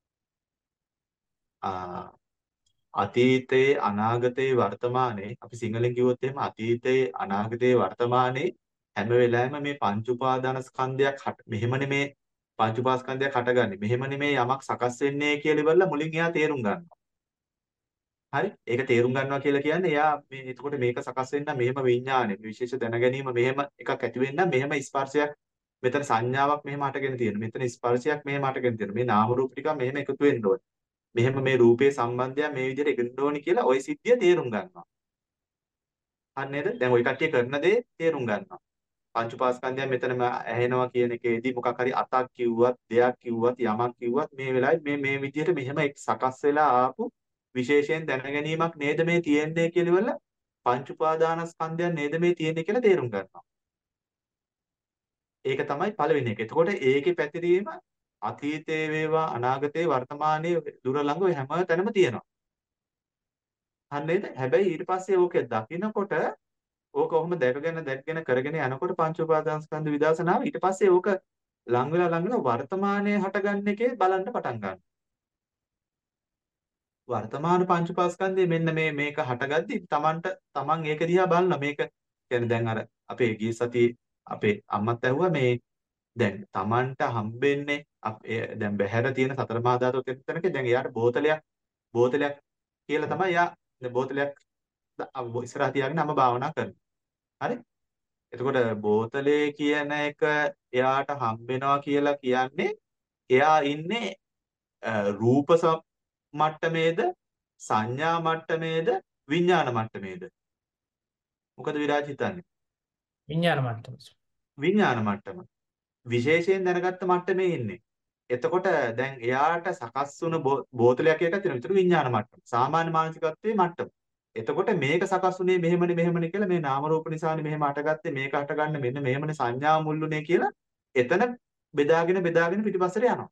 Speaker 2: අ, අතීතයේ අනාගතයේ වර්තමානයේ අපි සිංහලෙන් කිව්වොත් එහෙම අතීතයේ අනාගතයේ වර්තමානයේ හැම වෙලාවෙම මේ පංච උපාදාන ස්කන්ධයක් හට මෙහෙමනේ මේ පංච උපාස්කන්ධයක් හටගන්නේ. මෙහෙමනේ මේ යමක් සකස් වෙන්නේ කියලා ඉවරලා මුලින් එයා තේරුම් ගන්නවා. හරි? ඒක තේරුම් ගන්නවා කියලා කියන්නේ එයා මේ එතකොට මේක සකස් වෙන්න මෙහෙම විඥානය විශේෂ දැන ගැනීම මෙහෙම එකක් ඇති වෙන්න මෙහෙම ස්පර්ශයක් මෙතන සංඥාවක් මෙහෙම හටගෙන තියෙනවා. මෙතන ස්පර්ශයක් මෙහෙම හටගෙන තියෙනවා. මේ නාම රූප ටික මෙහෙම එකතු වෙන්න ඕනේ. මෙහෙම මේ රූපේ සම්බන්ධය මේ විදිහට එකතු ඕනි කියලා ওই සිද්ධිය තේරුම් ගන්නවා. හරි නේද? දැන් ওই කට්ටිය කරන දේ තේරුම් ගන්නවා. පංච උපාස්කන්ධය මෙතනම ඇහෙනවා කියන එකේදී මොකක් හරි අතක් කිව්වත් දෙයක් කිව්වත් යමක් කිව්වත් මේ වෙලාවේ මේ මේ විදිහට මෙහෙම එක් සකස් වෙලා ආපු විශේෂයෙන් දැන ගැනීමක් නේද මේ තියෙන්නේ කියලා ඉවරලා පංච උපාදානස්කන්ධයන් නේද මේ තියෙන්නේ කියලා තේරුම් ගන්නවා. ඒක තමයි පළවෙනි එක. එතකොට ඒකේ පැතිරීම අතීතයේ වේවා අනාගතයේ වර්තමානයේ දුර ළඟ ඔය හැම තැනම තියෙනවා. හරි නේද? හැබැයි ඊට පස්සේ ඕක දකිනකොට ඕක කොහොම දැකගෙන දැක්ගෙන කරගෙන යනකොට පංච උපාදානස්කන්ධ විදර්ශනාව ඊට පස්සේ ඕක ලං වෙලා ලං වෙලා වර්තමානයේ හටගන්න එකේ බලන්න පටන් ගන්නවා. වර්තමාන පංච උපාස්කන්ධය මෙන්න මේ මේක හටගද්දි Tamanට Taman ඒක දිහා බලනවා. මේක කියන්නේ දැන් අර අපේ ගිය සතියේ අපේ අම්මත් ඇහුවා මේ දැන් Tamanට හම්බෙන්නේ අප- ඒ දැන් බහැර තියෙන සතර මහා ධාතු තැනක දැන් එයාට බෝතලයක් බෝතලයක් කියලා තමයි එයා දැන් බෝතලයක් ද- ඉස්සරහ තියාගෙන අම භාවනා කරනවා. හරි? එතකොට බෝතලේ කියන එක එයාට හම්බ වෙනවා කියලා කියන්නේ එයා ඉන්නේ අ, රූප ස- මට්ටමේද සංඥා මට්ටමේද විඥාන මට්ටමේද මොකද විරාජ හිතන්නේ
Speaker 4: විඥාන මට්ටම.
Speaker 2: විඥාන මට්ටම විශේෂයෙන් දැනගත්ත මට්ටමේ ඉන්නේ එතකොට දැන් එයාට සකස් වුණ බෝ- බෝතලයක් එකක් තියෙනවා විතර විඥාන මට්ටම සාමාන්‍ය මානසිකත්වයේ මට්ටම එතකොට මේක සකස් වුණේ මෙහෙමනේ මෙහෙමනේ කියලා මේ නාම රූප නිසානේ මෙහෙම හටගත්තේ මේක හටගන්න මෙන්න මෙහෙමනේ සංඥා මුල්ුනේ කියලා එතන බෙදාගෙන බෙදාගෙන පිටිපස්සට යනවා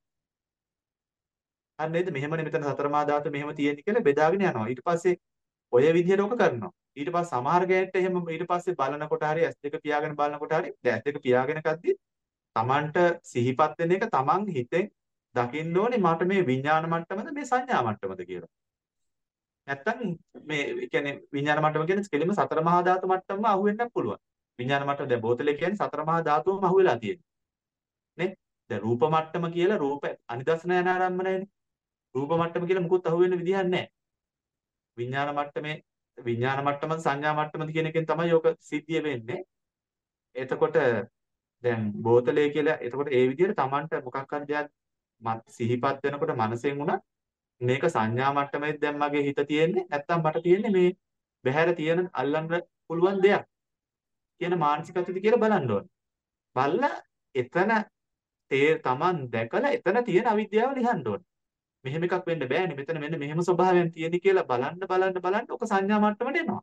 Speaker 2: හරි නේද මෙහෙමනේ මෙතන සතර මහා ධාතු මෙහෙම තියෙන්නේ කියලා බෙදාගෙන යනවා ඊට පස්සේ ඔය විදිහට ඕක කරනවා ඊට පස්සේ සමහර ගෑනට එහෙම ඊට පස්සේ බලනකොට හරි ඇස් දෙක පියාගෙන බලනකොට හරි දැන් ඇස් දෙක පියාගෙන කද්දි Tamanට සිහිපත් වෙන එක Taman හිතෙන් දකින්න ඕනේ මට මේ විඥාන මට්ටමද මේ සංඥා මට්ටමද කියලා. නැත්තම් මේ ඒ කියන්නේ විඥාන මට්ටම කියන්නේ කෙලින්ම සතර මහා ධාතු මට්ටමම අහුවෙන්නත් පුළුවන්. විඥාන මට්ටම දැන් බෝතලේ කියන්නේ සතර මහා ධාතුවම අහුවෙලා තියෙන්නේ. නේ? දැන් රූප මට්ටම කියලා රූප අනිදර්ශන යන ආරම්භණයනේ. රූප මට්ටම කියලා මුකුත් අහුවෙන්න විදිහක් නැහැ. විඥාන මට්ටමේ විඥාන මට්ටමද සංඥා මට්ටමද කියන එකෙන් තමයි ඔක සිද්ධිය වෙන්නේ. එතකොට දැන් බෝතලේ කියලා එතකොට ඒ විදිහට Tamanට මොකක් හරි දෙයක් මත් සිහිපත් වෙනකොට මනසෙන් උනත් මේක සංඥා මට්ටමේත් දැන් මගේ හිත තියෙන්නේ නැත්තම් මට තියෙන්නේ මේ බහැර තියෙන අල්ලන්න පුළුවන් දෙයක් කියන මානසිකත්වද කියලා බලන්න ඕනේ. බලලා එතන තේ Taman දැකලා එතන තියෙන අවිද්‍යාව ලියන්න ඕනේ. මෙහෙම එකක් වෙන්න බෑනේ. මෙතන මෙන්න මෙහෙම ස්වභාවයන් තියෙන්නේ කියලා බලන්න බලන්න බලන්න ඔක සංඥා මට්ටමට එනවා.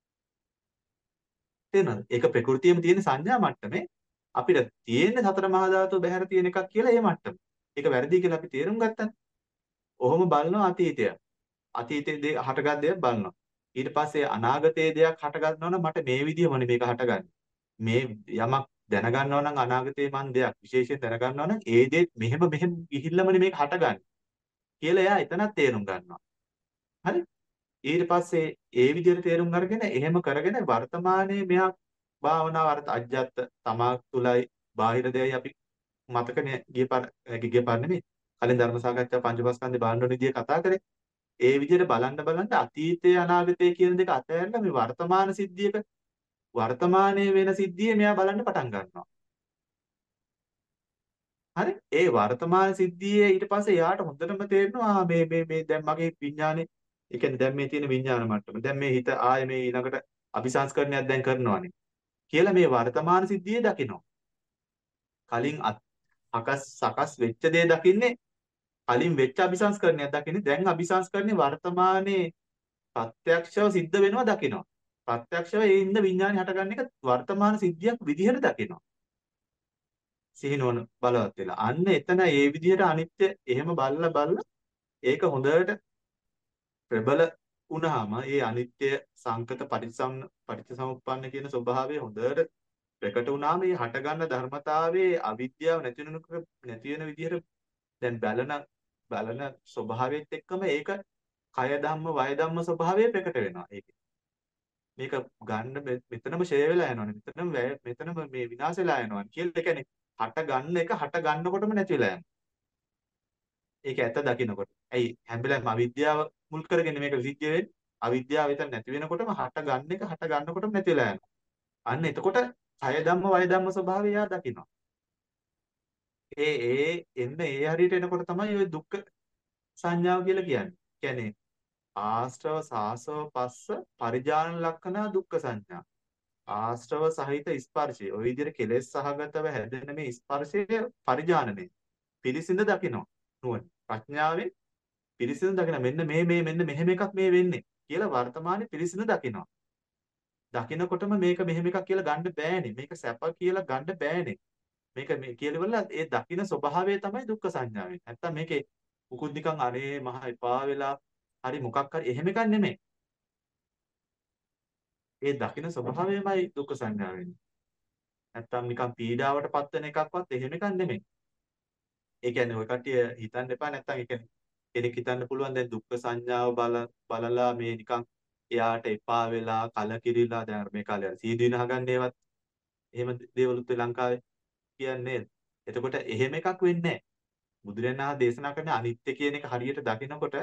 Speaker 2: තේරෙනවද? ඒක ප්‍රകൃතියෙම තියෙන සංඥා මට්ටමේ අපිට තියෙන සතර මහා ධාතු බහැර තියෙන එකක් කියලා ඒ මට්ටම. ඒක වැරදි කියලා අපි තේරුම් ගත්තා. ඔහොම බලනවා අතීතය. අතීතයේ දේ හටගත් දේක් බලනවා. ඊට පස්සේ අනාගතයේ දෙයක් හටගන්නවා නම් මට මේ විදිහමනේ මේක හටගන්නේ. මේ යමක් දැනගන්නවා නම් අනාගතයේ මන් දෙයක් විශේෂයෙන් දැනගන්නවා නම් ඒ දේ මෙහෙම මෙහෙම ගිහිල්ලාමනේ මේක හටගන්නේ. කියලා එයා එතනත් තේරුම් ගන්නවා. හරි? ඊට පස්සේ ඒ විදිහට තේරුම් අරගෙන එහෙම කරගෙන වර්තමානයේ මෙහා භාවනාව අර අජ්ජත් තමා තුලයි බාහිර දෙයයි අපි මතකනේ ගිය පාර ගිය පාර නෙමෙයි කලින් ධර්ම සාකච්ඡා පංචමස්කන්ධේ බලන විදිය කතා කරේ. ඒ විදිහට බලන්න බලන්න අතීතය අනාගතය කියන දෙක අතහැරලා මේ වර්තමාන සිද්ධියක වර්තමානයේ වෙන සිද්ධිය මෙයා බලන්න පටන් ගන්නවා. හරි? ඒ වර්තමාන සිද්ධියේ ඊට පස්සේ යාට හොඳටම තේරෙනවා මේ මේ මේ දැන් මගේ විඥානේ ඒ කියන්නේ දැන් මේ තියෙන විඥාන මට්ටම. දැන් මේ හිත ආයේ මේ ඊළඟට අபிසංස්කරණයක් දැන් කරනවානේ. කියලා මේ වර්තමාන සිද්ධියේ දකිනවා. කලින් අකස් සකස් වෙච්ච දේ දකින්නේ කලින් වෙච්ච අபிසංස්කරණයක් දකින්නේ දැන් අபிසංස්කරණේ වර්තමානයේ ප්‍රත්‍යක්ෂව සිද්ධ වෙනවා දකිනවා. ප්‍රත්‍යක්ෂව ඒ ඉන්න විඥානේ හටගන්න එක වර්තමාන සිද්ධියක් විදිහට දකිනවා. සිහිනුවන බලවත් වෙලා. අන්න එතන ඒ විදිහට අනිත්‍ය එහෙම බලලා බලලා ඒක හොඳට ප්‍රබල වුණාම ඒ අනිත්‍ය සංකත පටිච්චසම් පටිච්චසමුප්පන්න කියන ස්වභාවය හොඳට ප්‍රකට වුණාම මේ හටගන්න ධර්මතාවයේ අවිද්‍යාව නැති වෙනක නැති වෙන විදිහට දැන් බලන බලන ස්වභාවයත් එක්කම ඒක කය ධම්ම වය ධම්ම ස්වභාවය ප්‍රකට වෙනවා. ඒක මේක ගන්න මෙතනම ෂය වෙලා යනවනේ. මෙතනම මෙතනම මේ විනාශ වෙලා යනවනේ කියලා. ඒ කියන්නේ හට ගන්න එක හට ගන්නකොටම නැති වෙලා යනවා. ඒක ඇත්ත දකින්නකොට. ඇයි හැම වෙලාවෙම අවිද්‍යාව මුල් කරගෙන මේක සිද්ධ වෙන්නේ. අවිද්‍යාව විතර නැති වෙනකොටම හට ගන්න එක හට ගන්නකොටම නැති වෙලා යනවා. අන්න එතකොට කය ධම්ම වය ධම්ම ස්වභාවය යා දකිනවා. ඒ ඒ එන්න ඒ හරියට එනකොට තමයි ওই දුක්ඛ සංඥාව කියලා කියන්නේ. කියන්නේ ආශ්‍රව සාසව පස්ස පරිජාන ලක්ෂණ දුක්ඛ සංඥා. ආශ්‍රව සහිත ස්පර්ශය. ওই විදිහට කෙලෙස් සහගතව හැදෙන මේ ස්පර්ශය පරිජානනේ. පිරිසිඳ දකිනවා. නුවණ. ප්‍රඥාවෙන් පිරිසිඳ දකින මෙන්න මේ මේ මෙන්න මෙහෙම එකක් මේ වෙන්නේ කියලා වර්තමානයේ පිරිසිඳ දකිනවා. දකිනකොටම මේක මෙහෙම එකක් කියලා ගන්න බෑනේ. මේක සැප කියලා ගන්න බෑනේ. මේක මේ කියලා ඒ දකින ස්වභාවය තමයි දුක්ඛ සංඥාවෙන්. නැත්තම් මේකේ උකුත් නිකන් අනේ මහ එපා වෙලා හරි මොකක් හරි එහෙම එකක් නෙමෙයි. ඒ දකින ස්වභාවයමයි දුක්ඛ සංඥාව වෙන්නේ. නැත්තම් නිකන් පීඩාවට පත් වෙන එකක්වත් එහෙම එකක් නෙමෙයි. ඒ කියන්නේ ඔය කට්ටිය හිතන්න එපා නැත්තම් ඒ කියන්නේ කෙනෙක් හිතන්න පුළුවන් දැන් දුක්ඛ සංඥාව බල බලලා මේ නිකන් එයාට එපා වෙලා කලකිරිලා දැන් මේ කාලේ අර සීදීන හගන්නේවත් එහෙම දේවලුත් ලංකාවේ කියන්නේ. එතකොට එහෙම එකක් වෙන්නේ නැහැ. බුදුරජාණන් වහන්සේ දේශනා කරන අනිත්‍ය කියන එක හරියට දකිනකොට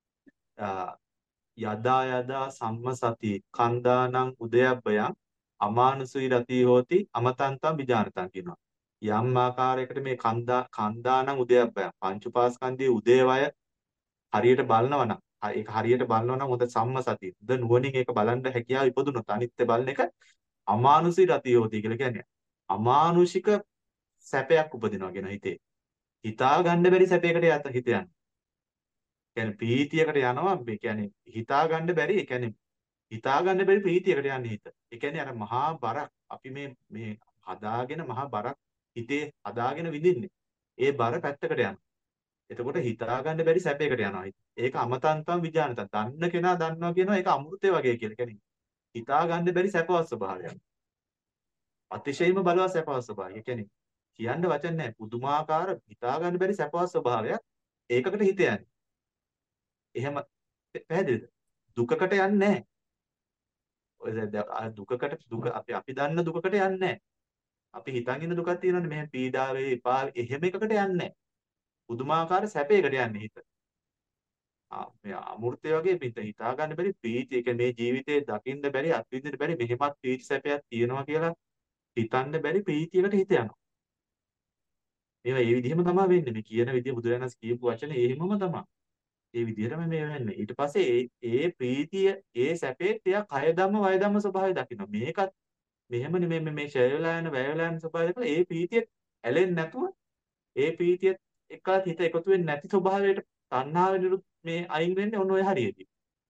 Speaker 2: යදා යදා සම්මසති කන්දානං උදයබ්බයං අමානුසී රති හෝති අමතන්තං විජානතං කියනවා. යම් ආකාරයකට මේ කන්දා කන්දානං උදයබ්බයං පංච උපාස්කන්ධයේ උදේවය හරියට බලනවා නම් ඒක හරියට බලනවා නම් හොඳ සම්මසති හොඳ නුවණින් ඒක බලන්න හැකියාව ඉපදුනොත් අනිත්‍ය බලන එක අමානුසී රති හෝති කියලා කියන්නේ අමානුෂික සැපයක් උපදිනවා කියන හිතේ. හිතා ගන්න බැරි සැපයකට යත හිත යනවා. කියන්නේ ප්‍රීතියකට යනවා. ඒ කියන්නේ හිතා ගන්න බැරි. ඒ කියන්නේ හිතා ගන්න බැරි ප්‍රීතියකට යන්නේ හිත. ඒ කියන්නේ අර මහා බරක් අපි මේ මේ හදාගෙන මහා බරක් හිතේ හදාගෙන විඳින්නේ. ඒ බර පැත්තකට යනවා. එතකොට හිතා ගන්න බැරි සැපයකට යනවා හිත. ඒක අමතන්තම් විජානත. දන්න කෙනා දන්නවා කියනවා ඒක අමෘතය වගේ කියලා. කියන්නේ හිතා ගන්න බැරි සැපවත් ස්වභාවයක්. අතිශයින්ම බලවත් සැපවත් ස්වභාවය. ඒ කියන්නේ කියන්න වචන නැහැ. පුදුමාකාර හිතා ගන්න බැරි සැපවත් ස්වභාවයක් ඒකකට හිත යන්නේ. එහෙම පැහැදිලිද? දුකකට යන්නේ නැහැ. ඔය දුකකට දුක අපි අපි දන්න දුකකට යන්නේ නැහැ. අපි හිතන් ඉන්න දුකක් තියෙනවනේ මෙහෙම පීඩාවේ එපා එහෙම එකකට යන්නේ නැහැ. පුදුමාකාර සැපයකට යන්නේ හිත. ආ මේ අමෘතය වගේ පිට හිතා ගන්න බැරි ප්‍රීතිය. ඒ කියන්නේ මේ ජීවිතේ දකින්න බැරි අත්විඳින්න බැරි මෙහෙමත් ප්‍රීති සැපයක් තියෙනවා කියලා හිතන්න බැරි ප්‍රීතියකට හිත යනවා. මේවා ඒ විදිහම තමයි වෙන්නේ. මේ කියන විදිහ බුදුරජාණන් කියපු වචනේ එහෙමම තමයි. ඒ විදිහටම මේ වෙන්නේ. ඊට පස්සේ ඒ ඒ ප්‍රීතිය ඒ සැපේත් එයා කය ධම්ම වය ධම්ම ස්වභාවය දකිනවා. මේකත් මෙහෙම නෙමෙයි මේ ෂය වෙලා යන වැය වෙලා යන ස්වභාවය දකිනවා. ඒ ප්‍රීතිය ඇලෙන්නේ නැතුව ඒ ප්‍රීතිය එක්කත් හිත එකතු වෙන්නේ නැති ස්වභාවයට තණ්හාව නිරුත් මේ අයින් වෙන්නේ ඔන්න ඔය හරියදී.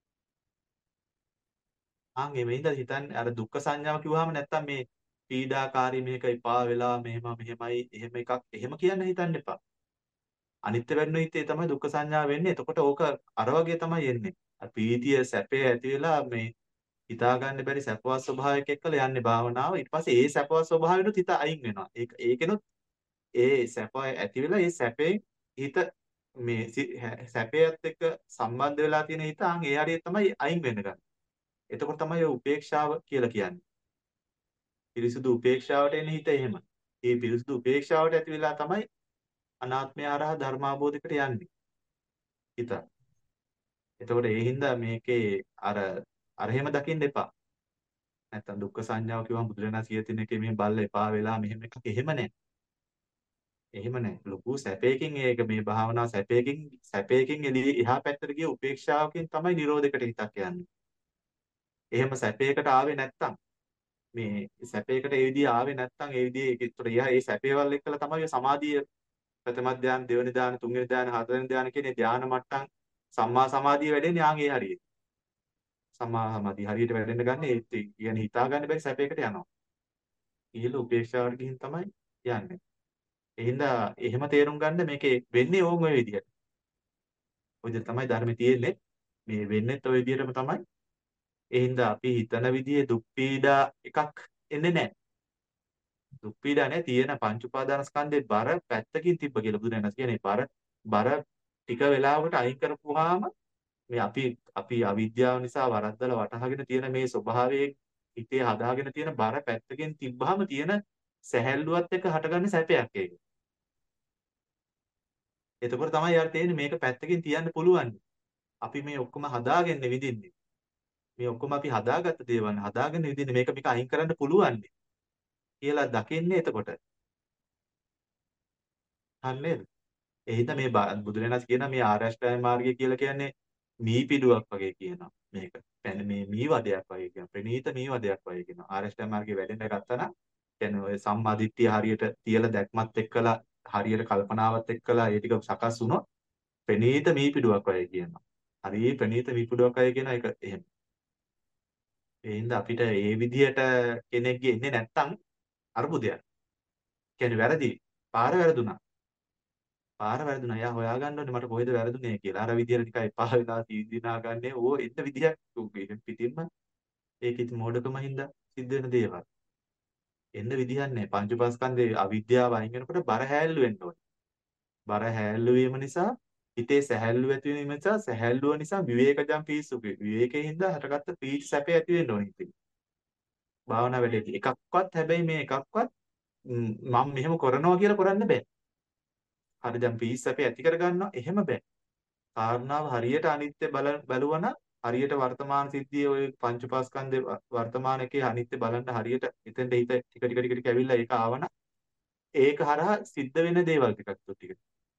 Speaker 2: ආන් මේ වෙයින්ද හිතන්නේ අර දුක්ඛ සංඥාව කිව්වහම නැත්තම් මේ පීඩාකාරී මේක එපා වෙලා මෙහෙම මෙහෙමයි එහෙම එකක් එහෙම කියන්න හිතන්න එපා. අනිත්‍ය වෙන්න හිතේ තමයි දුක්ඛ සංඥා වෙන්නේ. එතකොට ඕක අර වගේ තමයි එන්නේ. අර ප්‍රීතිය සැපේ ඇති වෙලා මේ හිතා ගන්න බැරි සැපවත් ස්වභාවයක එක්කලා යන්නේ භාවනාව. ඊට පස්සේ ඒ සැපවත් ස්වභාවයෙන්ුත් හිත අයින් වෙනවා. ඒක ඒකෙනුත් ඒ සැපය ඇති වෙලා ඒ සැපේ හිත මේ සි- හැ- සැපයත් එක්ක සම්බන්ධ වෙලා තියෙන හිත ආන් ඒ හරිය තමයි අයින් වෙන්න ගන්න. එතකොට තමයි ඔය උපේක්ෂාව කියලා කියන්නේ. පිරිසුදු උපේක්ෂාවට එන හිත එහෙම. ඒ පිරිසුදු උපේක්ෂාවට ඇති වෙලා තමයි අනාත්මය හරහා ධර්මාබෝධයකට යන්නේ හිත. එතකොට ඒ හින්දා මේකේ අර අර එහෙම දකින්න එපා. නැත්තම් දුක්ඛ සංඥාව කිව්වම බුදුරණා සිය තින එකේ මෙහෙම බල්ල එපා වෙලා මෙහෙම එකක් එහෙම නැහැ. එහෙම නැහැ. ලොකු සැපයකින් ඒක මේ භාවනාව සැපයකින් සැපයකින් එළිය එහා පැත්තට ගිය උපේක්ෂාවකින් තමයි නිරෝධයකට හිතක් යන්නේ. එහෙම සැපයකට ආවේ නැත්තම් මේ සැපයකට ඒ විදිහ ආවේ නැත්තම් ඒ විදිහේ ඒතර එයා ඒ සැපේවල් එක්කලා තමයි ඔය සමාධිය ප්‍රථම ධ්‍යාන දෙවෙනි ධ්‍යාන තුන්වෙනි ධ්‍යාන හතරවෙනි ධ්‍යාන කියන ධ්‍යාන මට්ටම් සම්මා සමාධිය වැඩෙන්නේ ආන් ඒ හරියට. සම්මා සමාධිය හරියට වැඩෙන්න ගන්න ඒ කියන්නේ හිතා ගන්න බැරි සැපයකට යනවා. ඊළ උපේක්ෂාවට ගිහින් තමයි යන්නේ. ඒ හින්දා එහෙම තේරුම් ගන්න මේකේ වෙන්නේ ඕම ඔය විදිහට. ඔය විදිහට තමයි ධර්මයේ තියෙන්නේ. මේ වෙන්නේත් ඔය විදිහටම තමයි. ඒ හින්දා අපි හිතන විදිහේ දුක් පීඩා එකක් එන්නේ නැහැ. දුක් පීඩා නැහැ තියෙන පංච උපාදානස්කන්ධේ බර පැත්තකින් තිබ්බ කියලා බුදුරජාණන් කියන්නේ බර බර ටික වෙලාවකට අයින් කරපුවාම මේ අපි අපි අවිද්‍යාව නිසා වරද්දලා වටහාගෙන තියෙන මේ ස්වභාවයේ හිතේ හදාගෙන තියෙන බර පැත්තකින් තිබ්බහම තියෙන සැහැල්ලුවත් එක්ක හටගන්න සැපයක් ඒක. එතකොට තමයි යාර තේරෙන්නේ මේක පැත්තකින් තියන්න පුළුවන්. අපි මේ ඔක්කොම හදාගෙන විඳින්නේ. මේ ඔක්කොම අපි හදාගත්ත දේවල් හදාගෙන විඳින්නේ මේක මේක අයින් කරන්න පුළුවන් කියලා දකින්නේ එතකොට. හරිද? ඒ හින්දා මේ බුදුරජාණන් කියන මේ ආර්ය අෂ්ටාංග මාර්ගය කියලා කියන්නේ මී පිඩුවක් වගේ කියනවා. මේක. يعني මේ මී වදයක් වගේ කියනවා. ප්‍රණීත මී වදයක් වගේ කියනවා. ආර්ය අෂ්ටාංග මාර්ගය වැඩෙන්න ගත්තා නම් කියන්නේ ඔය සම්මාදිට්ඨිය හරියට තියලා දැක්මත් එක්කලා හරියට කල්පනාවත් එක්කලා ඒ ටික සකස් වුණොත් ප්‍රණීත මී පිඩුවක් වගේ කියනවා. හරි ප්‍රණීත මී පිඩුවක් වගේ කියන එක එහෙම. ඒ හින්දා අපිට ඒ විදිහට කෙනෙක්ගේ ඉන්නේ නැත්තම් අරුබුදයක්. කියන්නේ වැරදි. පාර වැරදුනා. පාර වැරදුනා. එයා හොයාගන්න ඕනේ මට කොහෙද වැරදුනේ කියලා. අර විදියට නිකන් එපා වෙලා තීන්දිනා ගන්නේ ඕ එන්න විදියක් උගේ පිටින්ම ඒක ඉතින් මොඩකම හින්දා සිද්ධ වෙන දේවල්. එන්න විදියක් නැහැ. පංච උපාස්කන්ධේ අවිද්‍යාව අයින් වෙනකොට බර හැල්ලු වෙන්න ඕනේ. බර හැල්ලු වීම නිසා හිතේ සැහැල්ලු ඇති වීම නිසා සැහැල්ලුව නිසා විවේකජම් පීසුකේ. විවේකයෙන් හින්දා හටගත්ත පීච් සැපේ ඇති වෙන්න ඕනේ ඉතින්. භාවනා වැඩේදී එකක්වත් හැබැයි මේ එකක්වත් මම මෙහෙම කරනවා කියලා කරන්න බෑ. හරි දැන් පීස් අපේ ඇති කරගන්නවා එහෙම බෑ. කාරණාව හරියට අනිත්‍ය බල බලවන හරියට වර්තමාන සිද්ධියේ ওই පංචපාස්කන්ධේ වර්තමාන එකේ අනිත්‍ය බලන්න හරියට එතෙන්ට හිත ටික ටික ටික ටික ඇවිල්ලා ඒක ආවන ඒක හරහා සිද්ධ වෙන දේවල් ටිකක් ටික.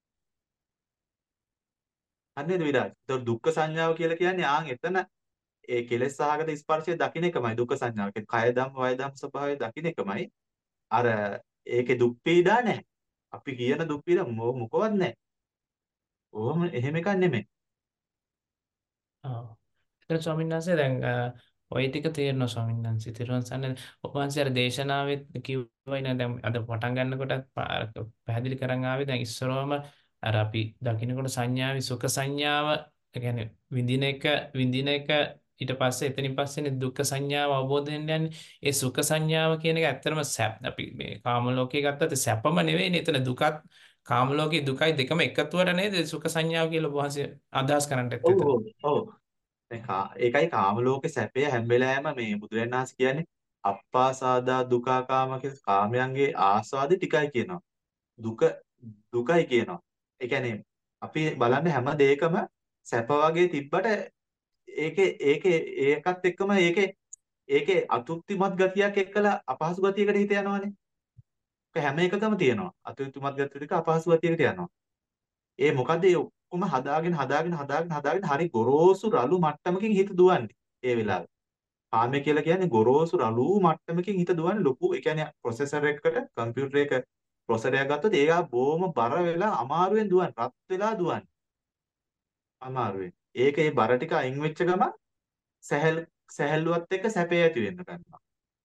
Speaker 2: අන්නේද විරාජ්. ඒතකොට දුක්ඛ සංඥාව කියලා කියන්නේ ආන් එතන ඒ කෙලෙස් සහගත ස්පර්ශය දකින්න එකමයි දුක්ඛ සංඥාව. ඒ කය ධම්ම වය ධම්ම ස්වභාවය දකින්න එකමයි. අර ඒකේ දුක් පීඩා නැහැ. අපි කියන දුක් පීඩා මොකවත් නැහැ. ඕම එහෙම එකක් නෙමෙයි.
Speaker 4: ඔව්. ඒතර ස්වාමීන් වහන්සේ දැන් අ, ওই ටික තේරෙනවා ස්වාමීන් වහන්සේ. තිරුවන් සරණයි. ඔබ වහන්සේ අර දේශනාවෙත් කිව්වයි නේද දැන් අද පටන් ගන්නකොටත් ප- පැහැදිලි කරන් ආවේ දැන් ඉස්සරවම අර අපි දකින්නකොට සංඥාවේ සුඛ සංඥාව ඒ කියන්නේ විඳින එක විඳින එක ඊට පස්සේ එතනින් පස්සේනේ දුක්ඛ සංඥාව අවබෝධ වෙන්න යන්නේ. ඒ සුඛ සංඥාව කියන එක ඇත්තටම සැප අපි මේ කාම ලෝකයේ ගත්තත් සැපම නෙවෙයිනේ. එතන දුකත් කාම ලෝකයේ දුකයි දෙකම එකතුවට නේද සුඛ සංඥාව කියලා ඔබ වහන්සේ අදහස් කරන්නට
Speaker 2: ඔව්
Speaker 4: එතන.
Speaker 2: ඔව් ඔව්. දැන් කා- ඒකයි කාම ලෝකේ සැපය හැම වෙලාවෙම මේ බුදුරජාණන් වහන්සේ කියන්නේ අප්පාසාදා දුකා කාම කියලා කාමයන්ගේ ආස්වාදෙ ටිකයි කියනවා. දුක දුකයි කියනවා. ඒ කියන්නේ අපි බලන්නේ හැම දෙයකම සැප වගේ තිබ්බට ඒකේ ඒකේ ඒකත් එක්කම ඒකේ ඒකේ අතෘප්තිමත් ගතියක් එක්කලා අපහසු ගතියකට හිත යනවානේ. ඒක හැම එකකම තියෙනවා. අතෘප්තිමත් ගතිය ටික අපහසු ගතියකට යනවා. ඒ මොකද ඒ ඔක්කොම හදාගෙන හදාගෙන හදාගෙන හදාගෙන හරි ගොරෝසු රළු මට්ටමකින් හිත දුවන්නේ ඒ වෙලාවේ. කාමය කියලා කියන්නේ ගොරෝසු රළු මට්ටමකින් හිත දුවන්නේ ලොකු ඒ කියන්නේ ප්‍රොසෙසර් එකකට කම්පියුටර් එක ප්‍රොසෙසර් එකක් ගත්තොත් ඒක බොහොම බර වෙලා අමාරුවෙන් දුවන්නේ රත් වෙලා දුවන්නේ අමාරුවෙන්. ඒක ඒ බර ටික අයින් වෙච්ච ගමන් සැහැල් සැහැල්ලුවත් එක්ක සැපේ ඇති වෙන්න ගන්නවා.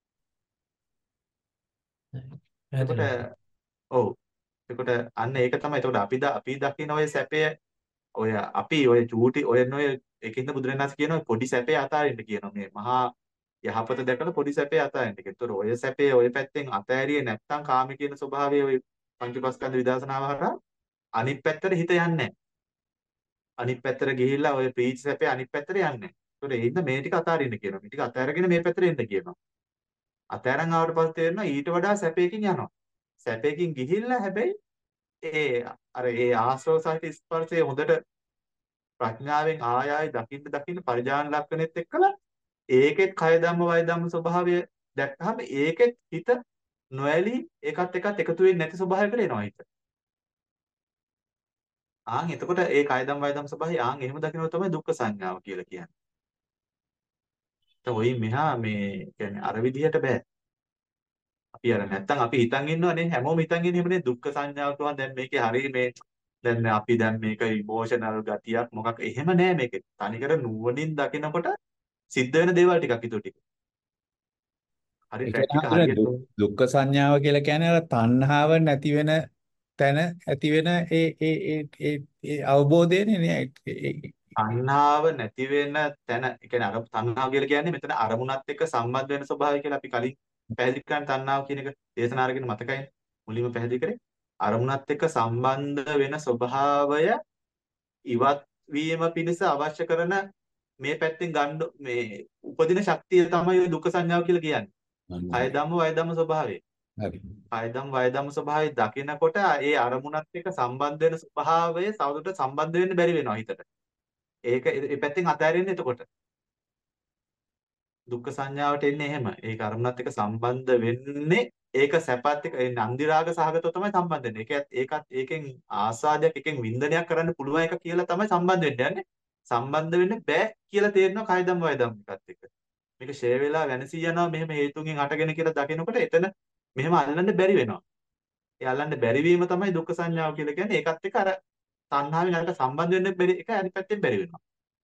Speaker 2: එතකොට
Speaker 4: පැහැදිලි.
Speaker 2: ඔව්. එතකොට අන්න ඒක තමයි. එතකොට අපි ද අපි දකින ඔය සැපය ඔය අපි ඔය චූටි ඔය නොය ඒකින්ද බුදුරණාහි කියනවා පොඩි සැපේ අතාරින්න කියනවා මේ මහා යහපත දැකලා පොඩි සැපේ අතාරින්න. ඒතකොට ඔය සැපේ ඔය පැත්තෙන් අතෑරියේ නැත්නම් කාම කියන ස්වභාවය ඔය පංචපස්කන්ධ විදර්ශනාව හරහා අනිත් පැත්තට හිත යන්නේ නැහැ. අනිත් පැත්තට ගිහිල්ලා ඔය ප්‍රීති සැපේ අනිත් පැත්තට යන්නේ නැහැ. ඒතකොට ඒ හින්දා මේ ටික අතාරින්න කියනවා. මේ ටික අතාරගෙන මේ පැත්තට එන්න කියනවා. අතාරන් ආවට පස්සේ තේරෙනවා ඊට වඩා සැපයකින් යනවා. සැපයකින් ගිහිල්ලා හැබැයි ඒ අර ඒ ආශ්‍රව සහිත ස්පර්ශයේ හොඳට ප්‍රඥාවෙන් ආය ආය දකින්න දකින්න පරිජාන ලක්ෂණෙත් එක්කලා ඒකෙත් කය ධම්ම වය ධම්ම ස්වභාවය දැක්කහම ඒකෙත් හිත නොඇලී ඒකත් එක්කත් එකතු වෙන්නේ නැති ස්වභාවයකට එනවා හිත. ආන් එතකොට ඒ කය ධම්ම වය ධම්ම ස්වභාවය ආන් එහෙම දකින්න තමයි දුක්ඛ සංඥාව කියලා කියන්නේ. දැන් ඔයි මෙහා මේ කියන්නේ අර විදිහට බෑ. අපි අර නැත්තම් අපි හිතන් ඉන්නවනේ හැමෝම හිතන් ඉන්නේ එහෙමනේ දුක්ඛ සංඥාව කියනවා දැන් මේකේ හරිය මේ දැන් අපි දැන් මේක ඉමෝෂනල් ගතියක් මොකක් එහෙම නෑ මේකේ. තනිකර නුවණින් දකිනකොට සිද්ධ වෙන දේවල් ටිකක් ඊටු ටික. හරි
Speaker 3: ඒ කියන්නේ
Speaker 2: ප්‍රැක්ටිකල්
Speaker 3: හඳුනන
Speaker 2: හරියට
Speaker 3: දුක්- දුක්ඛ සංඥාව කියලා කියන්නේ අර තණ්හාව නැති වෙන තැන ඇති වෙන ඒ ඒ ඒ ඒ ඒ අවබෝධයනේ නේ. ඒ- ඒ-
Speaker 2: තණ්හාව නැති වෙන තැන ඒ කියන්නේ අර තණ්හාව කියලා කියන්නේ මෙතන අරමුණත් එක්ක සම්බන්ධ වෙන ස්වභාවය කියලා අපි කලින් පැහැදිලි කරන තණ්හාව කියන එක දේශනා අරගෙන මතකයිනේ මුලින්ම පැහැදිලි කරේ අරමුණත් එක්ක සම්බන්ධ වෙන ස්වභාවය ඉවත් වීම පිණිස අවශ්‍ය කරන මේ පැත්තෙන් ගන්න මේ උපදින ශක්තිය තමයි ඔය දුක්ඛ සංඥාව කියලා කියන්නේ.
Speaker 3: අන්න
Speaker 2: කය
Speaker 3: හරි.
Speaker 2: ධම්ම වය ධම්ම ස්වභාවය.
Speaker 3: හරි.
Speaker 2: කය ධම්ම වය ධම්ම ස්වභාවය දකිනකොට ඒ අරමුණත් එක්ක සම්බන්ධ වෙන ස්වභාවය සවුදට සම්බන්ධ වෙන්න බැරි වෙනවා හිතට. ඒක ඒ පැත්තෙන් අතහැරෙන්නේ එතකොට. දුක්ඛ සංඥාවට එන්නේ එහෙම. ඒක අරමුණත් එක්ක සම්බන්ධ වෙන්නේ ඒක සැපත් එක්ක ඒ නන්දි රාග සහගතව තමයි සම්බන්ධ වෙන්නේ. ඒකත් ඒකත් ඒකෙන් ආස්වාදයක් එකෙන් වින්දනයක් කරන්න පුළුවන් එක කියලා තමයි සම්බන්ධ වෙන්න යන්නේ. සම්බන්ධ වෙන්න බෑ කියලා තේරෙනවා කය ධම්ම වය ධම්ම එකත් එක්ක. මේක ෂේ වෙලා වෙනසී යනවා මෙහෙම හේතුන්ගෙන් හටගෙන කියලා දකිනකොට එතන මෙහෙම අල්ලන්න බැරි වෙනවා. ඒ අල්ලන්න බැරි වීම තමයි දුක්ඛ සංඥාව කියලා කියන්නේ. ඒකත් එක්ක අර තණ්හාවෙන් අරක සම්බන්ධ වෙන්න බැරි එක අනිත් පැත්තෙන් බැරි වෙනවා.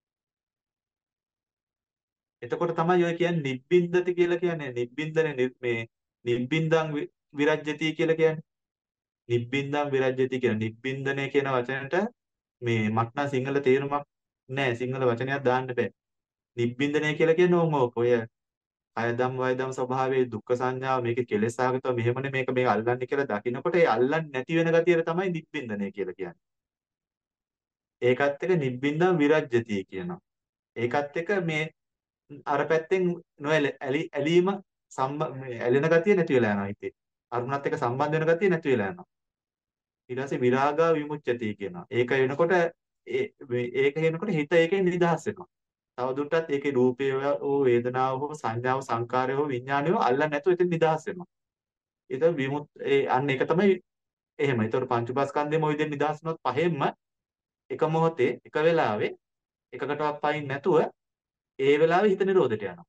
Speaker 2: එතකොට තමයි ඔය කියන්නේ නිබ්බින්දති කියලා කියන්නේ නිබ්බින්දනේ නි- මේ නිබ්බින්දං වි- විරජ්‍යති කියලා කියන්නේ නිබ්බින්දං විරජ්‍යති කියන නිබ්බින්දනය කියන වචනට මේ මට නම් සිංහල තේරුමක් නැහැ සිංහල වචනයක් දාන්න බෑ නිබ්බින්දනය කියලා කියන්නේ ඕම ඕක ඔය කය ධම් වය ධම් ස්වභාවයේ දුක්ඛ සංඥාව මේක කෙලෙස් සහගතව මෙහෙමනේ මේක මේ අල්ලන්නේ කියලා දකිනකොට ඒ අල්ලන්නේ නැති වෙන ගතියට තමයි නිබ්බින්දනය කියලා කියන්නේ ඒකත් එක නිබ්බින්දං විරජ්‍යති කියනවා ඒකත් එක මේ අර පැත්තෙන් නොඇල ඇලි ඇලීම සම්බ මේ ඇලෙන ගතිය නැති වෙලා යනවා හිතේ. අරුණත් එක්ක සම්බන්ධ වෙන ගතිය නැති වෙලා යනවා. ඊට පස්සේ විරාගා විමුච්ඡති කියනවා. ඒක වෙනකොට ඒ මේ ඒක වෙනකොට හිත ඒකෙන් නිදහස් වෙනවා. තවදුරටත් ඒකේ රූපය හෝ වේදනාව හෝ සංඥාව සංකාරය හෝ විඥානය හෝ අල්ලන්නේ නැතුව එතෙන් නිදහස් වෙනවා. ඒක විමුත් ඒ අන්න ඒක තමයි එහෙම. ඒතකොට පංච උපාස්කන්ධෙම ඔය දෙන්න නිදහස් වුණොත් පහෙන්ම එක මොහොතේ එක වෙලාවේ එකකටවත් පයින් නැතුව ඒ වෙලාවේ හිත නිරෝධයට යනවා.